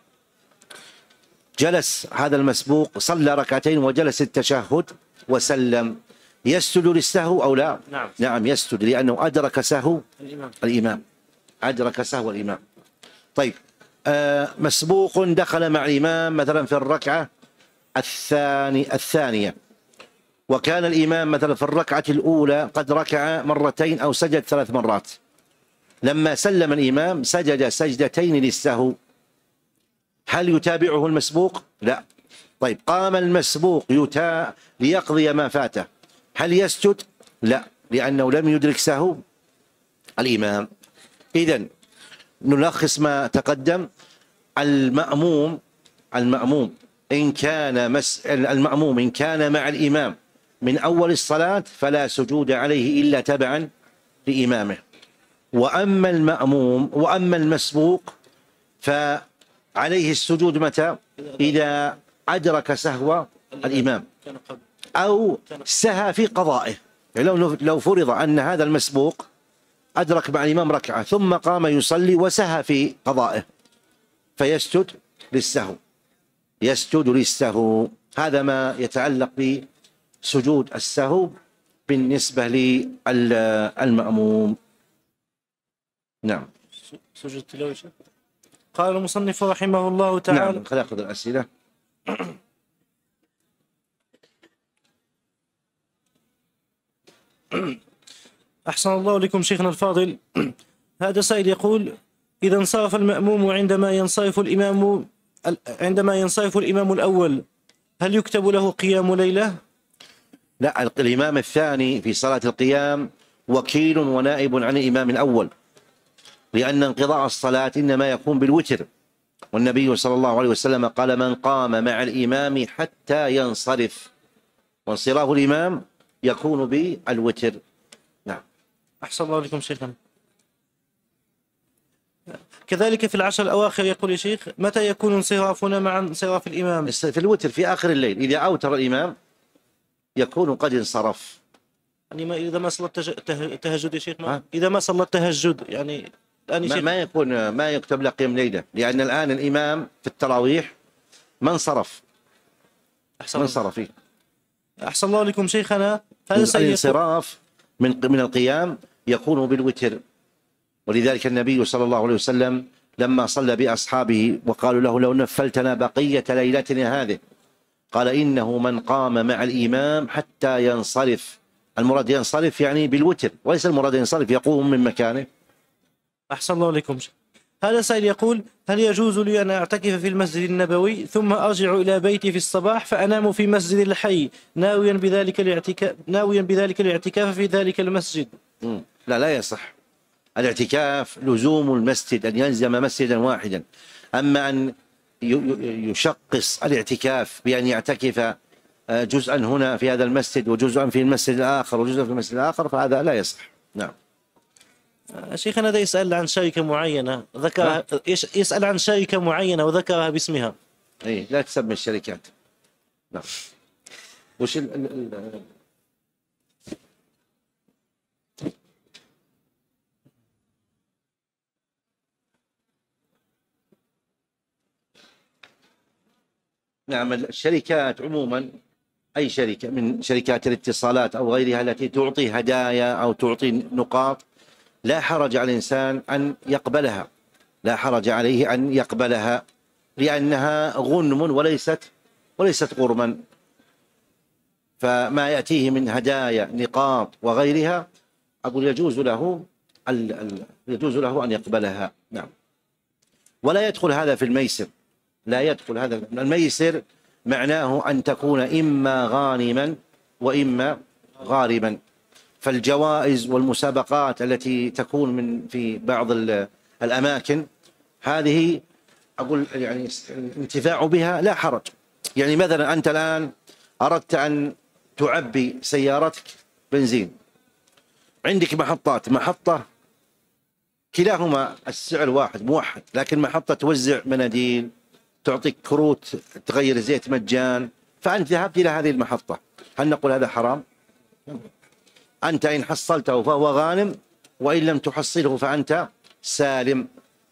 جلس هذا المسبوق صلى ركعتين وجلس التشهد وسلم، يسجد للسهو أو لا؟ نعم, نعم يسجد، لأنه أدرك سهو الإمام. الإمام أدرك سهو الإمام. طيب آه مسبوق دخل مع الإمام مثلا في الركعة الثاني الثانية وكان الإمام مثلا في الركعة الأولى قد ركع مرتين أو سجد ثلاث مرات، لما سلم الإمام سجد سجدتين للسهو، هل يتابعه المسبوق؟ لا. طيب قام المسبوق يتا ليقضي ما فاته، هل يسجد؟ لا، لأنه لم يدرك سهو الإمام. إذن نلخص ما تقدم، المأموم المأموم إن كان مس المأموم إن كان مع الإمام من أول الصلاة فلا سجود عليه إلا تبعا لإمامه، وأما المأموم وأما المسبوق فعليه السجود متى؟ إذا أدرك سهو الإمام أو سهى في قضائه. يعني لو لو فرض أن هذا المسبوق أدرك مع الإمام ركعة ثم قام يصلي وسهى في قضائه فيسجد للسهو، يسجد للسهو. هذا ما يتعلق بسجود السهو بالنسبة للمأموم. نعم. سجود تلاوة. قال المصنف رحمه الله تعالى. نعم، خلينا نأخذ الأسئلة. أحسن الله لكم شيخنا الفاضل. هذا سائل يقول: إذا انصرف المأموم عندما ينصرف الإمام عندما ينصرف الإمام الأول هل يكتب له قيام ليلة؟ لا، الإمام الثاني في صلاة القيام وكيل ونائب عن الإمام الأول، لأن انقضاء الصلاة إنما يكون بالوتر، والنبي صلى الله عليه وسلم قال: من قام مع الإمام حتى ينصرف، وانصراف الإمام يكون بالوتر. نعم. أحسن الله لكم شيخنا. كذلك في العشر الأواخر يقول يا شيخ: متى يكون انصرافنا مع انصراف الإمام؟ في الوتر في آخر الليل، إذا أوتر الإمام يكون قد انصرف. يعني ما إذا ما صلى التهجد يا شيخ، ما إذا ما صلى التهجد يعني الآن ما, ما يكون ما يكتب له قيام ليلة، لأن الآن الإمام في التراويح ما انصرف. ما انصرف فيه. أحسن الله لكم شيخنا. هذا سيد الانصراف من من القيام يكون بالوتر، ولذلك النبي صلى الله عليه وسلم لما صلى بأصحابه وقالوا له لو نفلتنا بقية ليلتنا هذه، قال إنه من قام مع الإمام حتى ينصرف. المراد ينصرف يعني بالوتر، وليس المراد ينصرف يقوم من مكانه. أحسن الله لكم. هذا سائل يقول: هل يجوز لي أن أعتكف في المسجد النبوي ثم أرجع إلى بيتي في الصباح فأنام في مسجد الحي ناويا بذلك الاعتكاف ناويا بذلك الاعتكاف في ذلك المسجد؟ لا لا يصح. الاعتكاف لزوم المسجد، أن يلزم مسجدا واحدا. أما أن يشقص الاعتكاف بأن يعتكف جزءا هنا في هذا المسجد وجزءا في المسجد الآخر وجزءا في المسجد الآخر فهذا لا يصح. نعم. شيخنا هذا يسأل عن شركة معينة ذكرها، يسأل عن شركة معينة وذكرها باسمها. اي لا تسمي الشركات. نعم. وش ال ال ال نعم الشركات عموما، أي شركة من شركات الاتصالات أو غيرها التي تعطي هدايا أو تعطي نقاط، لا حرج على الإنسان أن يقبلها، لا حرج عليه أن يقبلها، لأنها غنم وليست وليست غرما. فما يأتيه من هدايا نقاط وغيرها أقول يجوز له يجوز له أن يقبلها. نعم. ولا يدخل هذا في الميسر، لا يدخل هذا. الميسر معناه أن تكون إما غانما وإما غارما. فالجوائز والمسابقات التي تكون من في بعض الأماكن هذه أقول يعني الانتفاع بها لا حرج. يعني مثلا أنت الآن أردت أن تعبي سيارتك بنزين، عندك محطات، محطة كلاهما السعر واحد موحد، لكن محطة توزع مناديل، تعطيك كروت تغير زيت مجان، فأنت ذهبت إلى هذه المحطة، هل نقول هذا حرام؟ أنت إن حصلته فهو غانم، وإن لم تحصله فأنت سالم.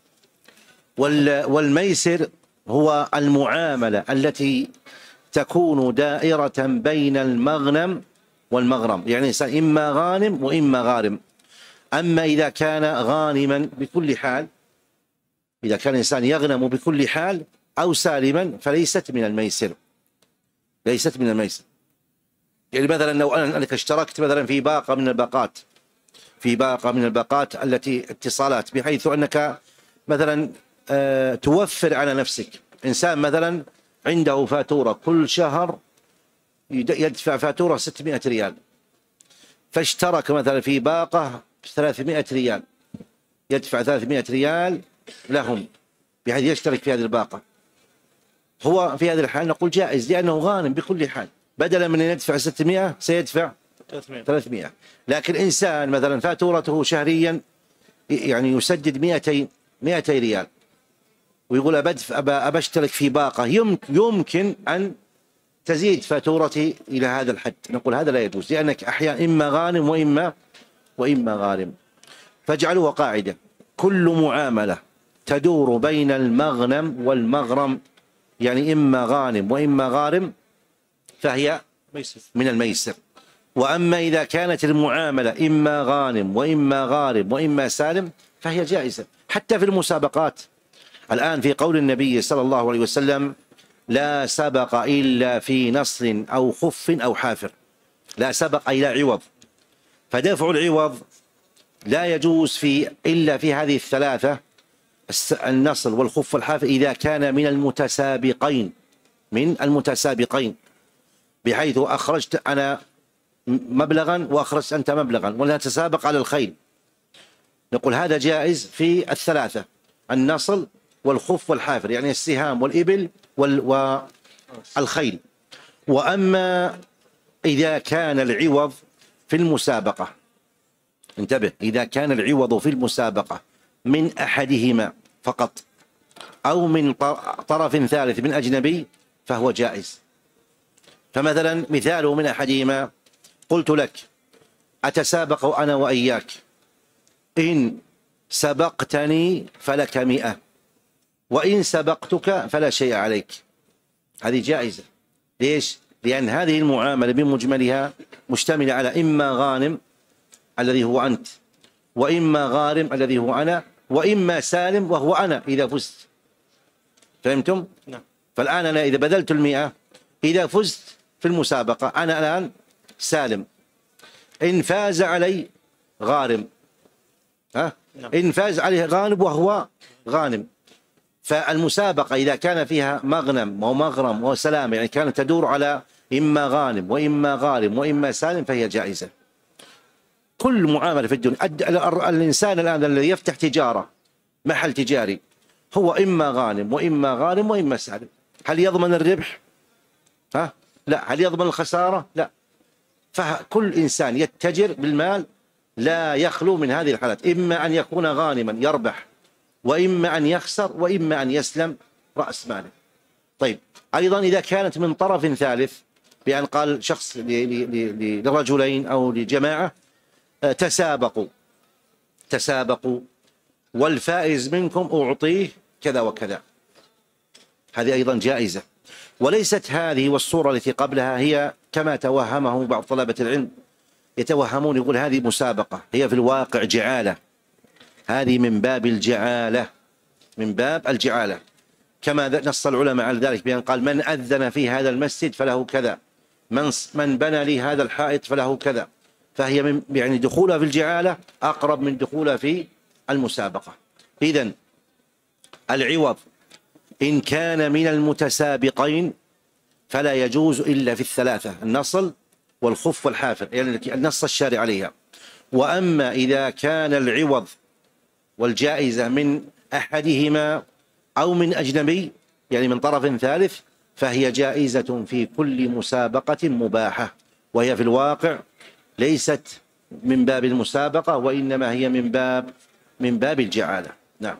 والميسر هو المعاملة التي تكون دائرة بين المغنم والمغرم، يعني الإنسان إما غانم وإما غارم. أما إذا كان غانما بكل حال، إذا كان الإنسان يغنم بكل حال أو سالما فليست من الميسر، ليست من الميسر. يعني مثلا لو أنك اشتركت مثلا في باقة من الباقات، في باقة من الباقات التي اتصالات، بحيث أنك مثلا أه توفر على نفسك. إنسان مثلا عنده فاتورة كل شهر يدفع فاتورة ستمائة ريال، فاشترك مثلا في باقة ثلاثمائة ريال، يدفع ثلاثمائة ريال لهم بحيث يشترك في هذه الباقة. هو في هذه الحال نقول جائز، لأنه غانم بكل حال، بدلا من أن يدفع ستمائة سيدفع ثلاثمائة. لكن إنسان مثلا فاتورته شهريا يعني يسدد مئتين مئتين ريال، ويقول أبى أشترك في باقة يمكن أن تزيد فاتورتي إلى هذا الحد، نقول هذا لا يجوز، لأنك أحيانا إما غانم وإما وإما غارم. فاجعلوها قاعدة: كل معاملة تدور بين المغنم والمغرم، يعني إما غانم وإما غارم، فهي من الميسر. وأما إذا كانت المعاملة إما غانم وإما غارم وإما سالم فهي جائزة. حتى في المسابقات الآن في قول النبي صلى الله عليه وسلم: لا سبق إلا في نصر أو خف أو حافر. لا سبق أي لا عوض، فدفع العوض لا يجوز في إلا في هذه الثلاثة: النصر والخف والحافر، إذا كان من المتسابقين من المتسابقين بحيث أخرجت أنا مبلغا وأخرجت أنت مبلغا ولا تسابق على الخيل، نقول هذا جائز في الثلاثة: النصل والخف والحافر، يعني السهام والإبل والخيل. وأما إذا كان العوض في المسابقة، انتبه، إذا كان العوض في المسابقة من أحدهما فقط أو من طرف ثالث من أجنبي فهو جائز. فمثلا مثاله من أحدهما: قلت لك أتسابق أنا وإياك، إن سبقتني فلك مئة، وإن سبقتك فلا شيء عليك. هذه جائزة. ليش؟ لأن هذه المعاملة بمجملها مشتملة على إما غانم الذي هو أنت، وإما غارم الذي هو أنا، وإما سالم وهو أنا إذا فزت. فهمتم؟ نعم. فالآن أنا إذا بذلت المئة، إذا فزت في المسابقة أنا الآن سالم، إن فاز علي غارم، ها؟ نعم. إن فاز عليه غانم وهو غانم. فالمسابقة إذا كان فيها مغنم ومغرم وسلام، يعني كانت تدور على إما غانم وإما غارم وإما سالم، فهي جائزة. كل معاملة في الدنيا، الإنسان الآن الذي يفتح تجارة، محل تجاري، هو إما غانم وإما غارم وإما سالم. هل يضمن الربح؟ ها؟ لا. هل يضمن الخسارة؟ لا. فكل إنسان يتجر بالمال لا يخلو من هذه الحالات، إما أن يكون غانما يربح، وإما أن يخسر، وإما أن يسلم رأس ماله. طيب، أيضا إذا كانت من طرف ثالث، بأن قال شخص لرجلين أو لجماعة تسابقوا تسابقوا والفائز منكم أعطيه كذا وكذا، هذه أيضا جائزة. وليست هذه والصورة التي قبلها هي كما توهمه بعض طلبة العلم، يتوهمون يقول هذه مسابقة، هي في الواقع جعالة. هذه من باب الجعالة، من باب الجعالة، كما نص العلماء على ذلك بأن قال من أذن في هذا المسجد فله كذا، من من بنى لي هذا الحائط فله كذا. فهي من يعني دخولها في الجعالة أقرب من دخولها في المسابقة. إذن العوض إن كان من المتسابقين فلا يجوز إلا في الثلاثة: النصل والخف والحافر، يعني النص الشارع عليها. وأما إذا كان العوض والجائزة من أحدهما أو من أجنبي، يعني من طرف ثالث، فهي جائزة في كل مسابقة مباحة، وهي في الواقع ليست من باب المسابقة، وإنما هي من باب من باب الجعالة. نعم.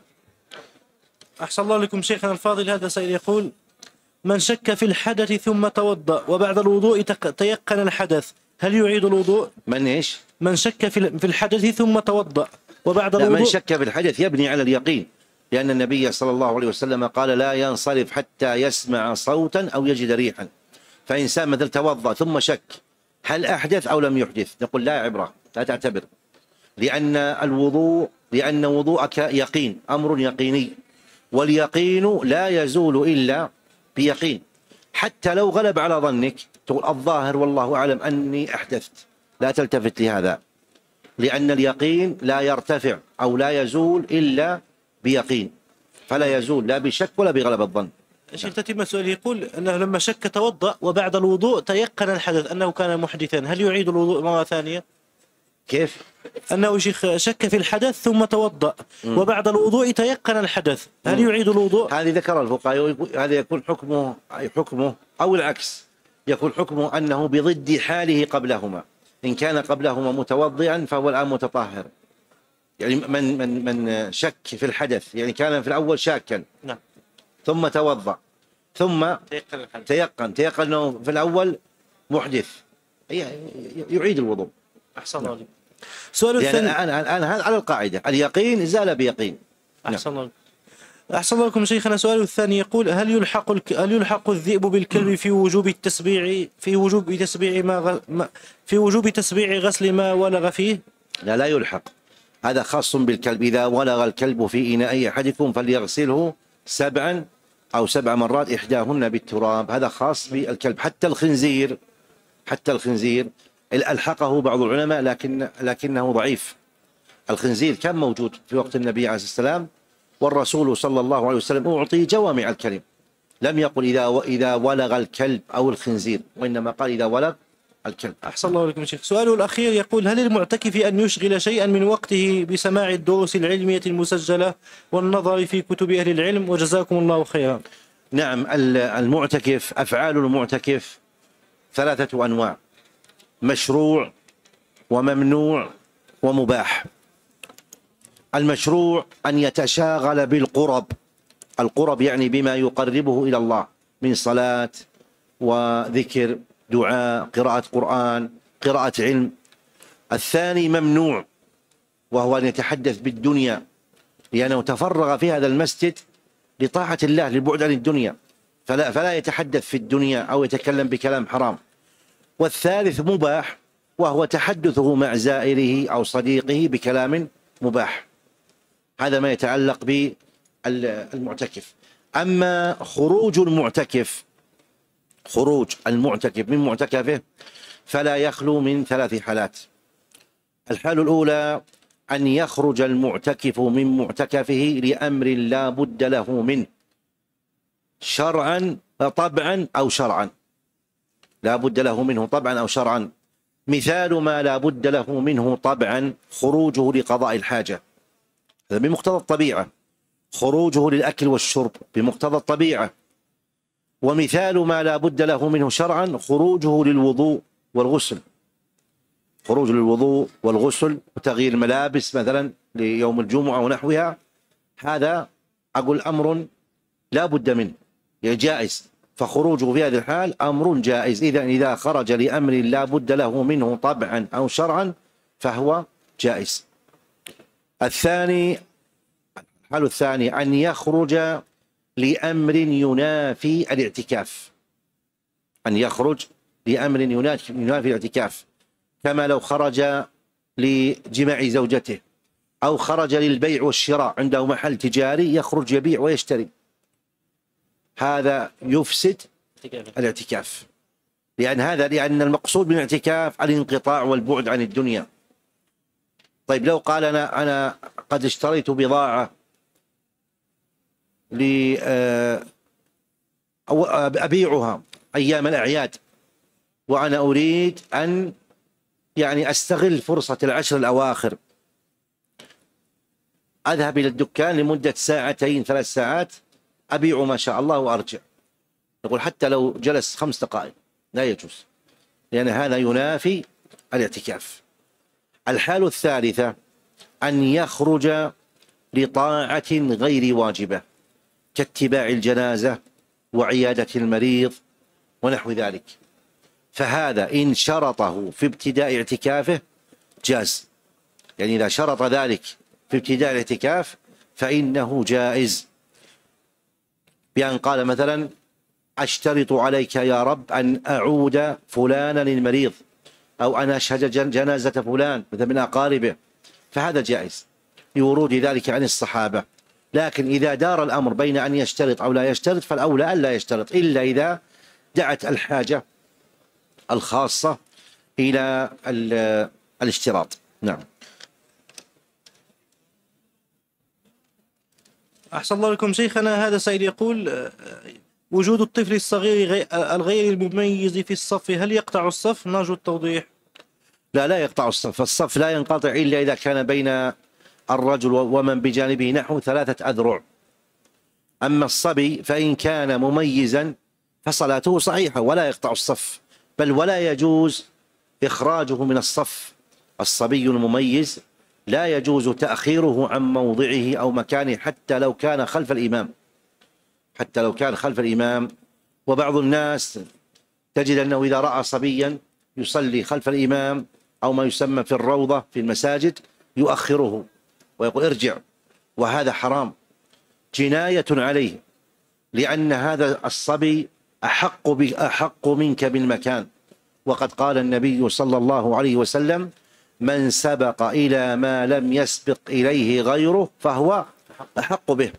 أحسن الله لكم شيخنا الفاضل. هذا سائل يقول: من شك في الحدث ثم توضأ وبعد الوضوء تيقن الحدث، هل يعيد الوضوء؟ من إيش؟ من شك في الحدث ثم توضأ وبعد الوضوء. لا، من شك في الحدث يبني على اليقين، لأن النبي صلى الله عليه وسلم قال: لا ينصرف حتى يسمع صوتا أو يجد ريحا. فإنسان مثل توضأ ثم شك هل أحدث أو لم يحدث، نقول لا عبرة، لا تعتبر، لأن الوضوء لأن وضوءك يقين، أمر يقيني، واليقين لا يزول إلا بيقين. حتى لو غلب على ظنك تقول الظاهر والله أعلم أني أحدثت، لا تلتفت لهذا، لأن اليقين لا يرتفع أو لا يزول إلا بيقين، فلا يزول لا بشك ولا بغلب الظن. شيخ تتم السؤال، يقول أنه لما شك توضأ وبعد الوضوء تيقن الحدث أنه كان محدثا، هل يعيد الوضوء مرة ثانية؟ كيف؟ أنه شيخ شك في الحدث ثم توضأ وبعد الوضوء تيقن الحدث، هل يعيد الوضوء؟ هذه ذكر الفقهاء، هذا يكون حكمه حكمه أو العكس، يكون حكمه أنه بضد حاله قبلهما. إن كان قبلهما متوضئا فهو الآن متطهر. يعني من من من شك في الحدث، يعني كان في الأول شاكا، نعم، ثم توضأ ثم تيقن الحدث. تيقن تيقن أنه في الأول محدث، يعيد الوضوء. أحسن الله. سؤال الثاني، يعني الآن هذا على القاعدة، اليقين زال بيقين. أحسن الله. أحسن الله لكم شيخنا. سؤال الثاني يقول: هل يلحق هل يلحق الذئب بالكلب في وجوب التسبيع في وجوب تسبيع ما, ما في وجوب تسبيع غسل ما ولغ فيه؟ لا، لا يلحق، هذا خاص بالكلب. إذا ولغ الكلب في إناء أحدكم فليغسله سبعا أو سبع مرات إحداهن بالتراب، هذا خاص بالكلب. حتى الخنزير حتى الخنزير ألحقه بعض العلماء، لكن لكنه ضعيف. الخنزير كان موجود في وقت النبي عليه الصلاة والسلام، والرسول صلى الله عليه وسلم أعطي جوامع الكلم، لم يقل إذا إذا ولغ الكلب أو الخنزير، وإنما قال إذا ولغ الكلب. أحسن الله لكم شيخ. سؤاله الأخير يقول: هل للمعتكف أن يشغل شيئا من وقته بسماع الدروس العلمية المسجلة والنظر في كتب أهل العلم؟ وجزاكم الله خيرا. نعم، المعتكف أفعال المعتكف ثلاثة أنواع: مشروع وممنوع ومباح. المشروع أن يتشاغل بالقرب، القرب يعني بما يقربه إلى الله من صلاة وذكر، دعاء، قراءة قرآن، قراءة علم. الثاني ممنوع، وهو أن يتحدث بالدنيا، لأنه تفرغ في هذا المسجد لطاعة الله، للبعد عن الدنيا، فلا, فلا يتحدث في الدنيا أو يتكلم بكلام حرام. والثالث مباح، وهو تحدثه مع زائره أو صديقه بكلام مباح. هذا ما يتعلق بالمعتكف. أما خروج المعتكف خروج المعتكف من معتكفه فلا يخلو من ثلاث حالات. الحالة الأولى أن يخرج المعتكف من معتكفه لأمر لا بد له منه شرعا طبعا أو شرعا، لا بد له منه طبعا أو شرعا. مثال ما لا بد له منه طبعا خروجه لقضاء الحاجة، هذا بمقتضى الطبيعة، خروجه للأكل والشرب بمقتضى الطبيعة. ومثال ما لا بد له منه شرعا خروجه للوضوء والغسل، خروج للوضوء والغسل وتغيير الملابس مثلا ليوم الجمعة ونحوها، هذا أقول أمر لا بد منه جائز، فخروجه في هذه الحال أمر جائز. إذا إذا خرج لأمر لا بد له منه طبعا أو شرعا فهو جائز. الثاني الحال الثاني أن يخرج لأمر ينافي الاعتكاف، أن يخرج لأمر ينافي الاعتكاف، كما لو خرج لجماع زوجته أو خرج للبيع والشراء، عنده محل تجاري يخرج يبيع ويشتري، هذا يفسد الاعتكاف، لأن هذا لأن المقصود من الاعتكاف الانقطاع والبعد عن الدنيا. طيب لو قال أنا أنا قد اشتريت بضاعة أبيعها أيام الأعياد وأنا أريد أن يعني أستغل فرصة العشر الأواخر، أذهب إلى الدكان لمدة ساعتين ثلاث ساعات أبيع ما شاء الله وأرجع، نقول حتى لو جلس خمس دقائق لا يجوز، لأن هذا ينافي الاعتكاف. الحالة الثالثة أن يخرج لطاعة غير واجبة كاتباع الجنازة وعيادة المريض ونحو ذلك، فهذا إن شرطه في ابتداء اعتكافه جاز، يعني إذا شرط ذلك في ابتداء الاعتكاف فإنه جائز، بأن قال مثلا أشترط عليك يا رب أن أعود فلانا للمريض أو أن أشهد جنازة فلان مثل من أقاربه، فهذا جائز لورود ذلك عن الصحابة. لكن إذا دار الأمر بين أن يشترط أو لا يشترط فالأولى أن لا يشترط، إلا إذا دعت الحاجة الخاصة إلى الاشتراط. نعم. أحسن الله لكم شيخنا. هذا سائل يقول وجود الطفل الصغير الغير المميز في الصف هل يقطع الصف؟ نرجو التوضيح. لا لا يقطع الصف، الصف لا ينقطع إلا إذا كان بين الرجل ومن بجانبه نحو ثلاثة أذرع. أما الصبي فإن كان مميزا فصلاته صحيحة ولا يقطع الصف، بل ولا يجوز إخراجه من الصف. الصبي المميز لا يجوز تأخيره عن موضعه أو مكانه حتى لو كان خلف الإمام، حتى لو كان خلف الإمام. وبعض الناس تجد أنه إذا رأى صبيا يصلي خلف الإمام أو ما يسمى في الروضة في المساجد يؤخره ويقول ارجع، وهذا حرام جناية عليه، لأن هذا الصبي أحق أحق منك بالمكان. وقد قال النبي صلى الله عليه وسلم من سبق إلى ما لم يسبق إليه غيره فهو أحق به.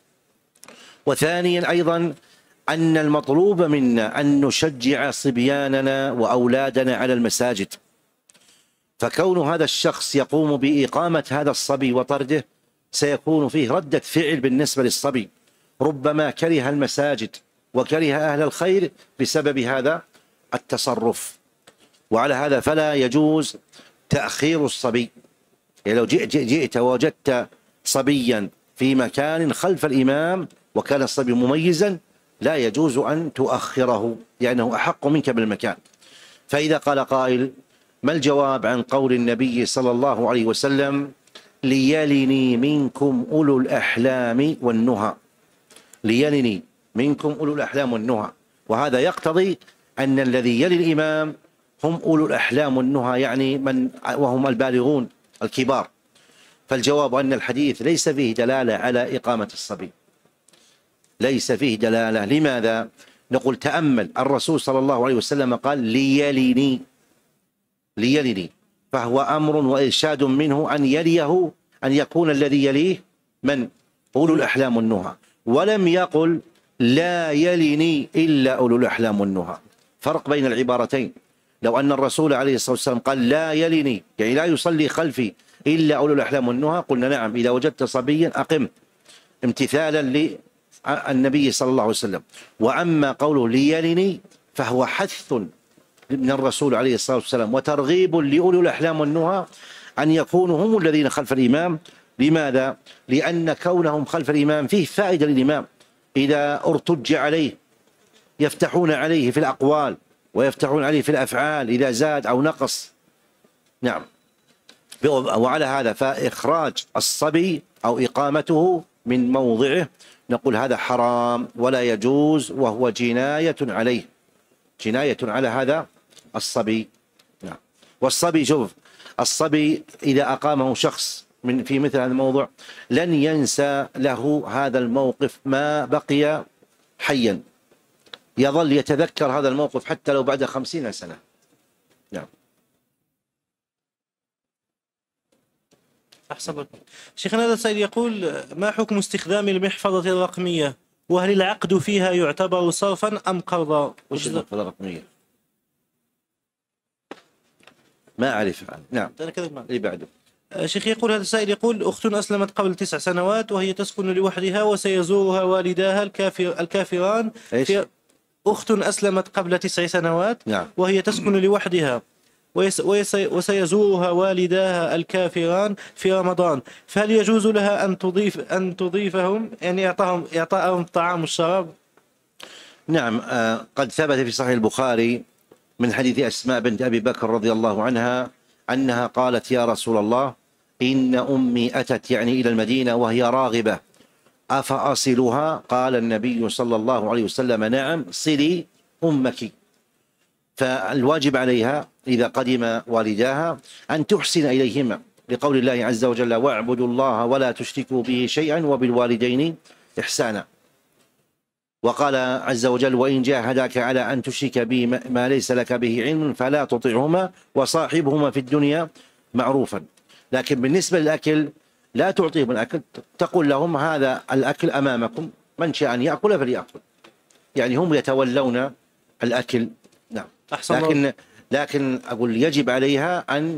وثانيا أيضا أن المطلوب منا أن نشجع صبياننا وأولادنا على المساجد، فكون هذا الشخص يقوم بإقامة هذا الصبي وطرده سيكون فيه ردة فعل بالنسبة للصبي، ربما كره المساجد وكره أهل الخير بسبب هذا التصرف. وعلى هذا فلا يجوز تأخير الصبي، يعني لو جئت, جئت ووجدت صبيا في مكان خلف الإمام وكان الصبي مميزا لا يجوز أن تؤخره لأنه أحق منك بالمكان. فإذا قال قائل ما الجواب عن قول النبي صلى الله عليه وسلم ليلني منكم أولو الأحلام والنهى، ليلني منكم أولو الأحلام والنهى، وهذا يقتضي أن الذي يلي الإمام هم أولو الأحلام والنهى، يعني من وهم البالغون الكبار. فالجواب أن الحديث ليس فيه دلالة على إقامة الصبي. ليس فيه دلالة. لماذا؟ نقول تأمل، الرسول صلى الله عليه وسلم قال ليلني، ليلني، فهو أمر وإرشاد منه أن يليه، أن يكون الذي يليه من؟ أولو الأحلام والنهى، ولم يقل لا يلني إلا أولو الأحلام والنهى. فرق بين العبارتين. لو أن الرسول عليه الصلاة والسلام قال لا يلني، يعني لا يصلي خلفي إلا أولو الأحلام والنهى، قلنا نعم، إذا وجدت صبيا أقم، امتثالا للنبي صلى الله عليه وسلم. وأما قوله ليلني فهو حث من الرسول عليه الصلاة والسلام وترغيب لأولي الأحلام والنهى أن يكونوا هم الذين خلف الإمام. لماذا؟ لأن كونهم خلف الإمام فيه فائدة للإمام، إذا ارتج عليه يفتحون عليه في الأقوال ويفتحون عليه في الأفعال إذا زاد أو نقص. نعم. وعلى هذا فإخراج الصبي أو إقامته من موضعه نقول هذا حرام ولا يجوز، وهو جناية عليه، جناية على هذا الصبي. نعم. والصبي، شوف، الصبي إذا أقامه شخص من في مثل هذا الموضوع لن ينسى له هذا الموقف ما بقي حيا، يظل يتذكر هذا الموقف حتى لو بعد خمسين سنة. نعم. أحسن لك شيخنا. هذا السائل يقول ما حكم استخدام المحفظة الرقمية، وهل العقد فيها يعتبر صرفا أم قرضا؟ وش المحفظة الرقمية؟ ما أعرف. نعم. اللي بعده. شيخ يقول هذا السائل يقول أخت أسلمت قبل تسع سنوات وهي تسكن لوحدها وسيزورها والداها الكافر الكافران في أخت أسلمت قبل تسع سنوات. نعم. وهي تسكن لوحدها ويس ويس وسيزورها والداها الكافران في رمضان، فهل يجوز لها أن تضيف أن تضيفهم، يعني إعطاهم إعطاءهم الطعام والشراب؟ نعم. آه قد ثبت في صحيح البخاري من حديث أسماء بنت أبي بكر رضي الله عنها أنها قالت يا رسول الله إن أمي أتت يعني إلى المدينة وهي راغبة أفأصلها؟ قال النبي صلى الله عليه وسلم نعم صلي أمك. فالواجب عليها إذا قدم والداها أن تحسن إليهما، لقول الله عز وجل واعبدوا الله ولا تشركوا به شيئا وبالوالدين إحسانا. وقال عز وجل وإن جاهداك على أن تشرك بي ما ليس لك به علم فلا تطعهما وصاحبهما في الدنيا معروفا. لكن بالنسبة للأكل لا تعطيهم الأكل، تقول لهم هذا الأكل أمامكم، من شاء أن يأكل فليأكل، يعني هم يتولون الأكل. نعم. لكن لكن أقول يجب عليها أن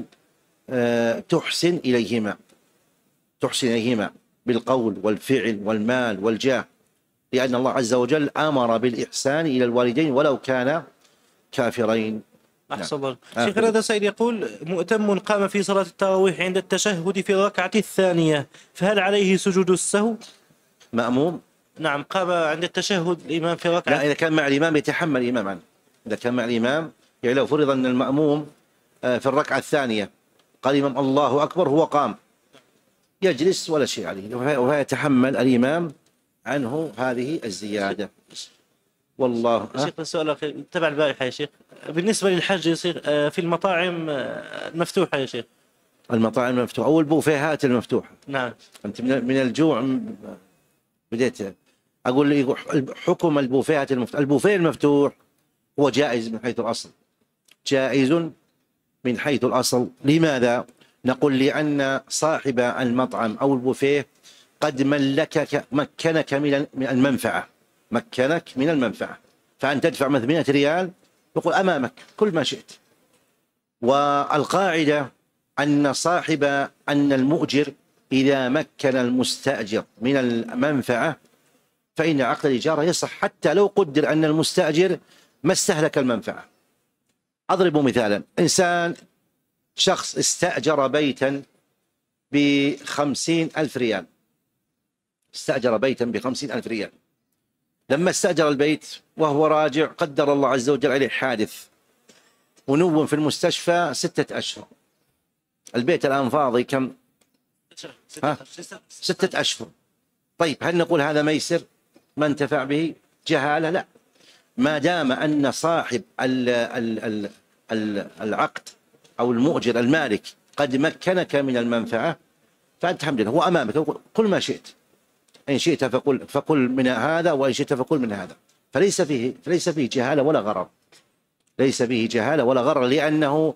تحسن إليهما، تحسن إليهما بالقول والفعل والمال والجاه، لأن الله عز وجل أمر بالإحسان إلى الوالدين ولو كان كافرين. أحسن الله. شيخ هذا سائل يقول مؤتم قام في صلاة التراويح عند التشهد في الركعة الثانية، فهل عليه سجود السهو؟ مأموم؟ نعم، قام عند التشهد الإمام في ركعة. لا، إذا كان مع الإمام يتحمل الإمام عنه. إذا كان مع الإمام، يعني لو فرض أن المأموم في الركعة الثانية قال الإمام الله أكبر هو قام، يجلس ولا شيء عليه، ويتحمل الإمام عنه هذه الزيادة. والله. شيخ السؤال الأخير تبع البارحة يا شيخ، بالنسبة للحج يا شيخ في المطاعم المفتوحة يا شيخ، المطاعم المفتوحة أو البوفيهات المفتوحة. نعم. أنت من الجوع بديت أقول حكم البوفيهات المفتوحة. البوفيه المفتوح هو جائز من حيث الأصل، جائز من حيث الأصل. لماذا؟ نقول لأن صاحب المطعم أو البوفيه قد ملكك، مكنك من المنفعة، مكنك من المنفعة، فأن تدفع مثلا مئة ريال يقول أمامك كل ما شئت. والقاعدة أن صاحب أن المؤجر إذا مكن المستأجر من المنفعة فإن عقد الإجارة يصح حتى لو قدر أن المستأجر ما استهلك المنفعة. أضرب مثالا، إنسان شخص استأجر بيتا بخمسين ألف ريال، استأجر بيتا بخمسين ألف ريال، لما استأجر البيت وهو راجع قدر الله عز وجل عليه حادث ونوم في المستشفى ستة أشهر. البيت الآن فاضي كم؟ ها؟ ستة أشهر. طيب هل نقول هذا ميسر ما انتفع به؟ جهالة؟ لا، ما دام أن صاحب العقد أو المؤجر المالك قد مكنك من المنفعة فأنت الحمد لله هو أمامك كل ما شئت، إن شئت فقل فقل من هذا وإن شئت فقل من هذا. فليس فيه فليس فيه جهالة ولا غرر، ليس فيه جهالة ولا غرر، لأنه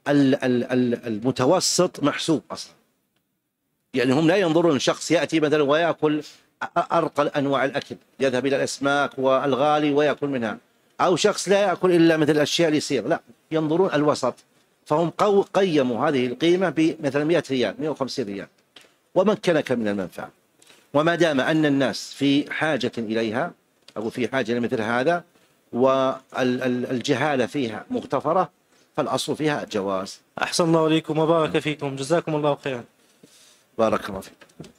المتوسط محسوب أصلا. يعني هم لا ينظرون شخص يأتي مثلا ويأكل أرقى أنواع الأكل، يذهب إلى الأسماك والغالي ويأكل منها، أو شخص لا يأكل إلا مثل الأشياء اليسيرة، لا، ينظرون الوسط. فهم قيموا هذه القيمة بمثلا مئة ريال، مئة وخمسين ريال، ومكنك من المنفعة. وما دام أن الناس في حاجة إليها أو في حاجة إلى مثل هذا والجهالة فيها مغتفرة، فالأصل فيها الجواز. أحسن الله إليكم وبارك فيكم، جزاكم الله خيرا. بارك الله فيك.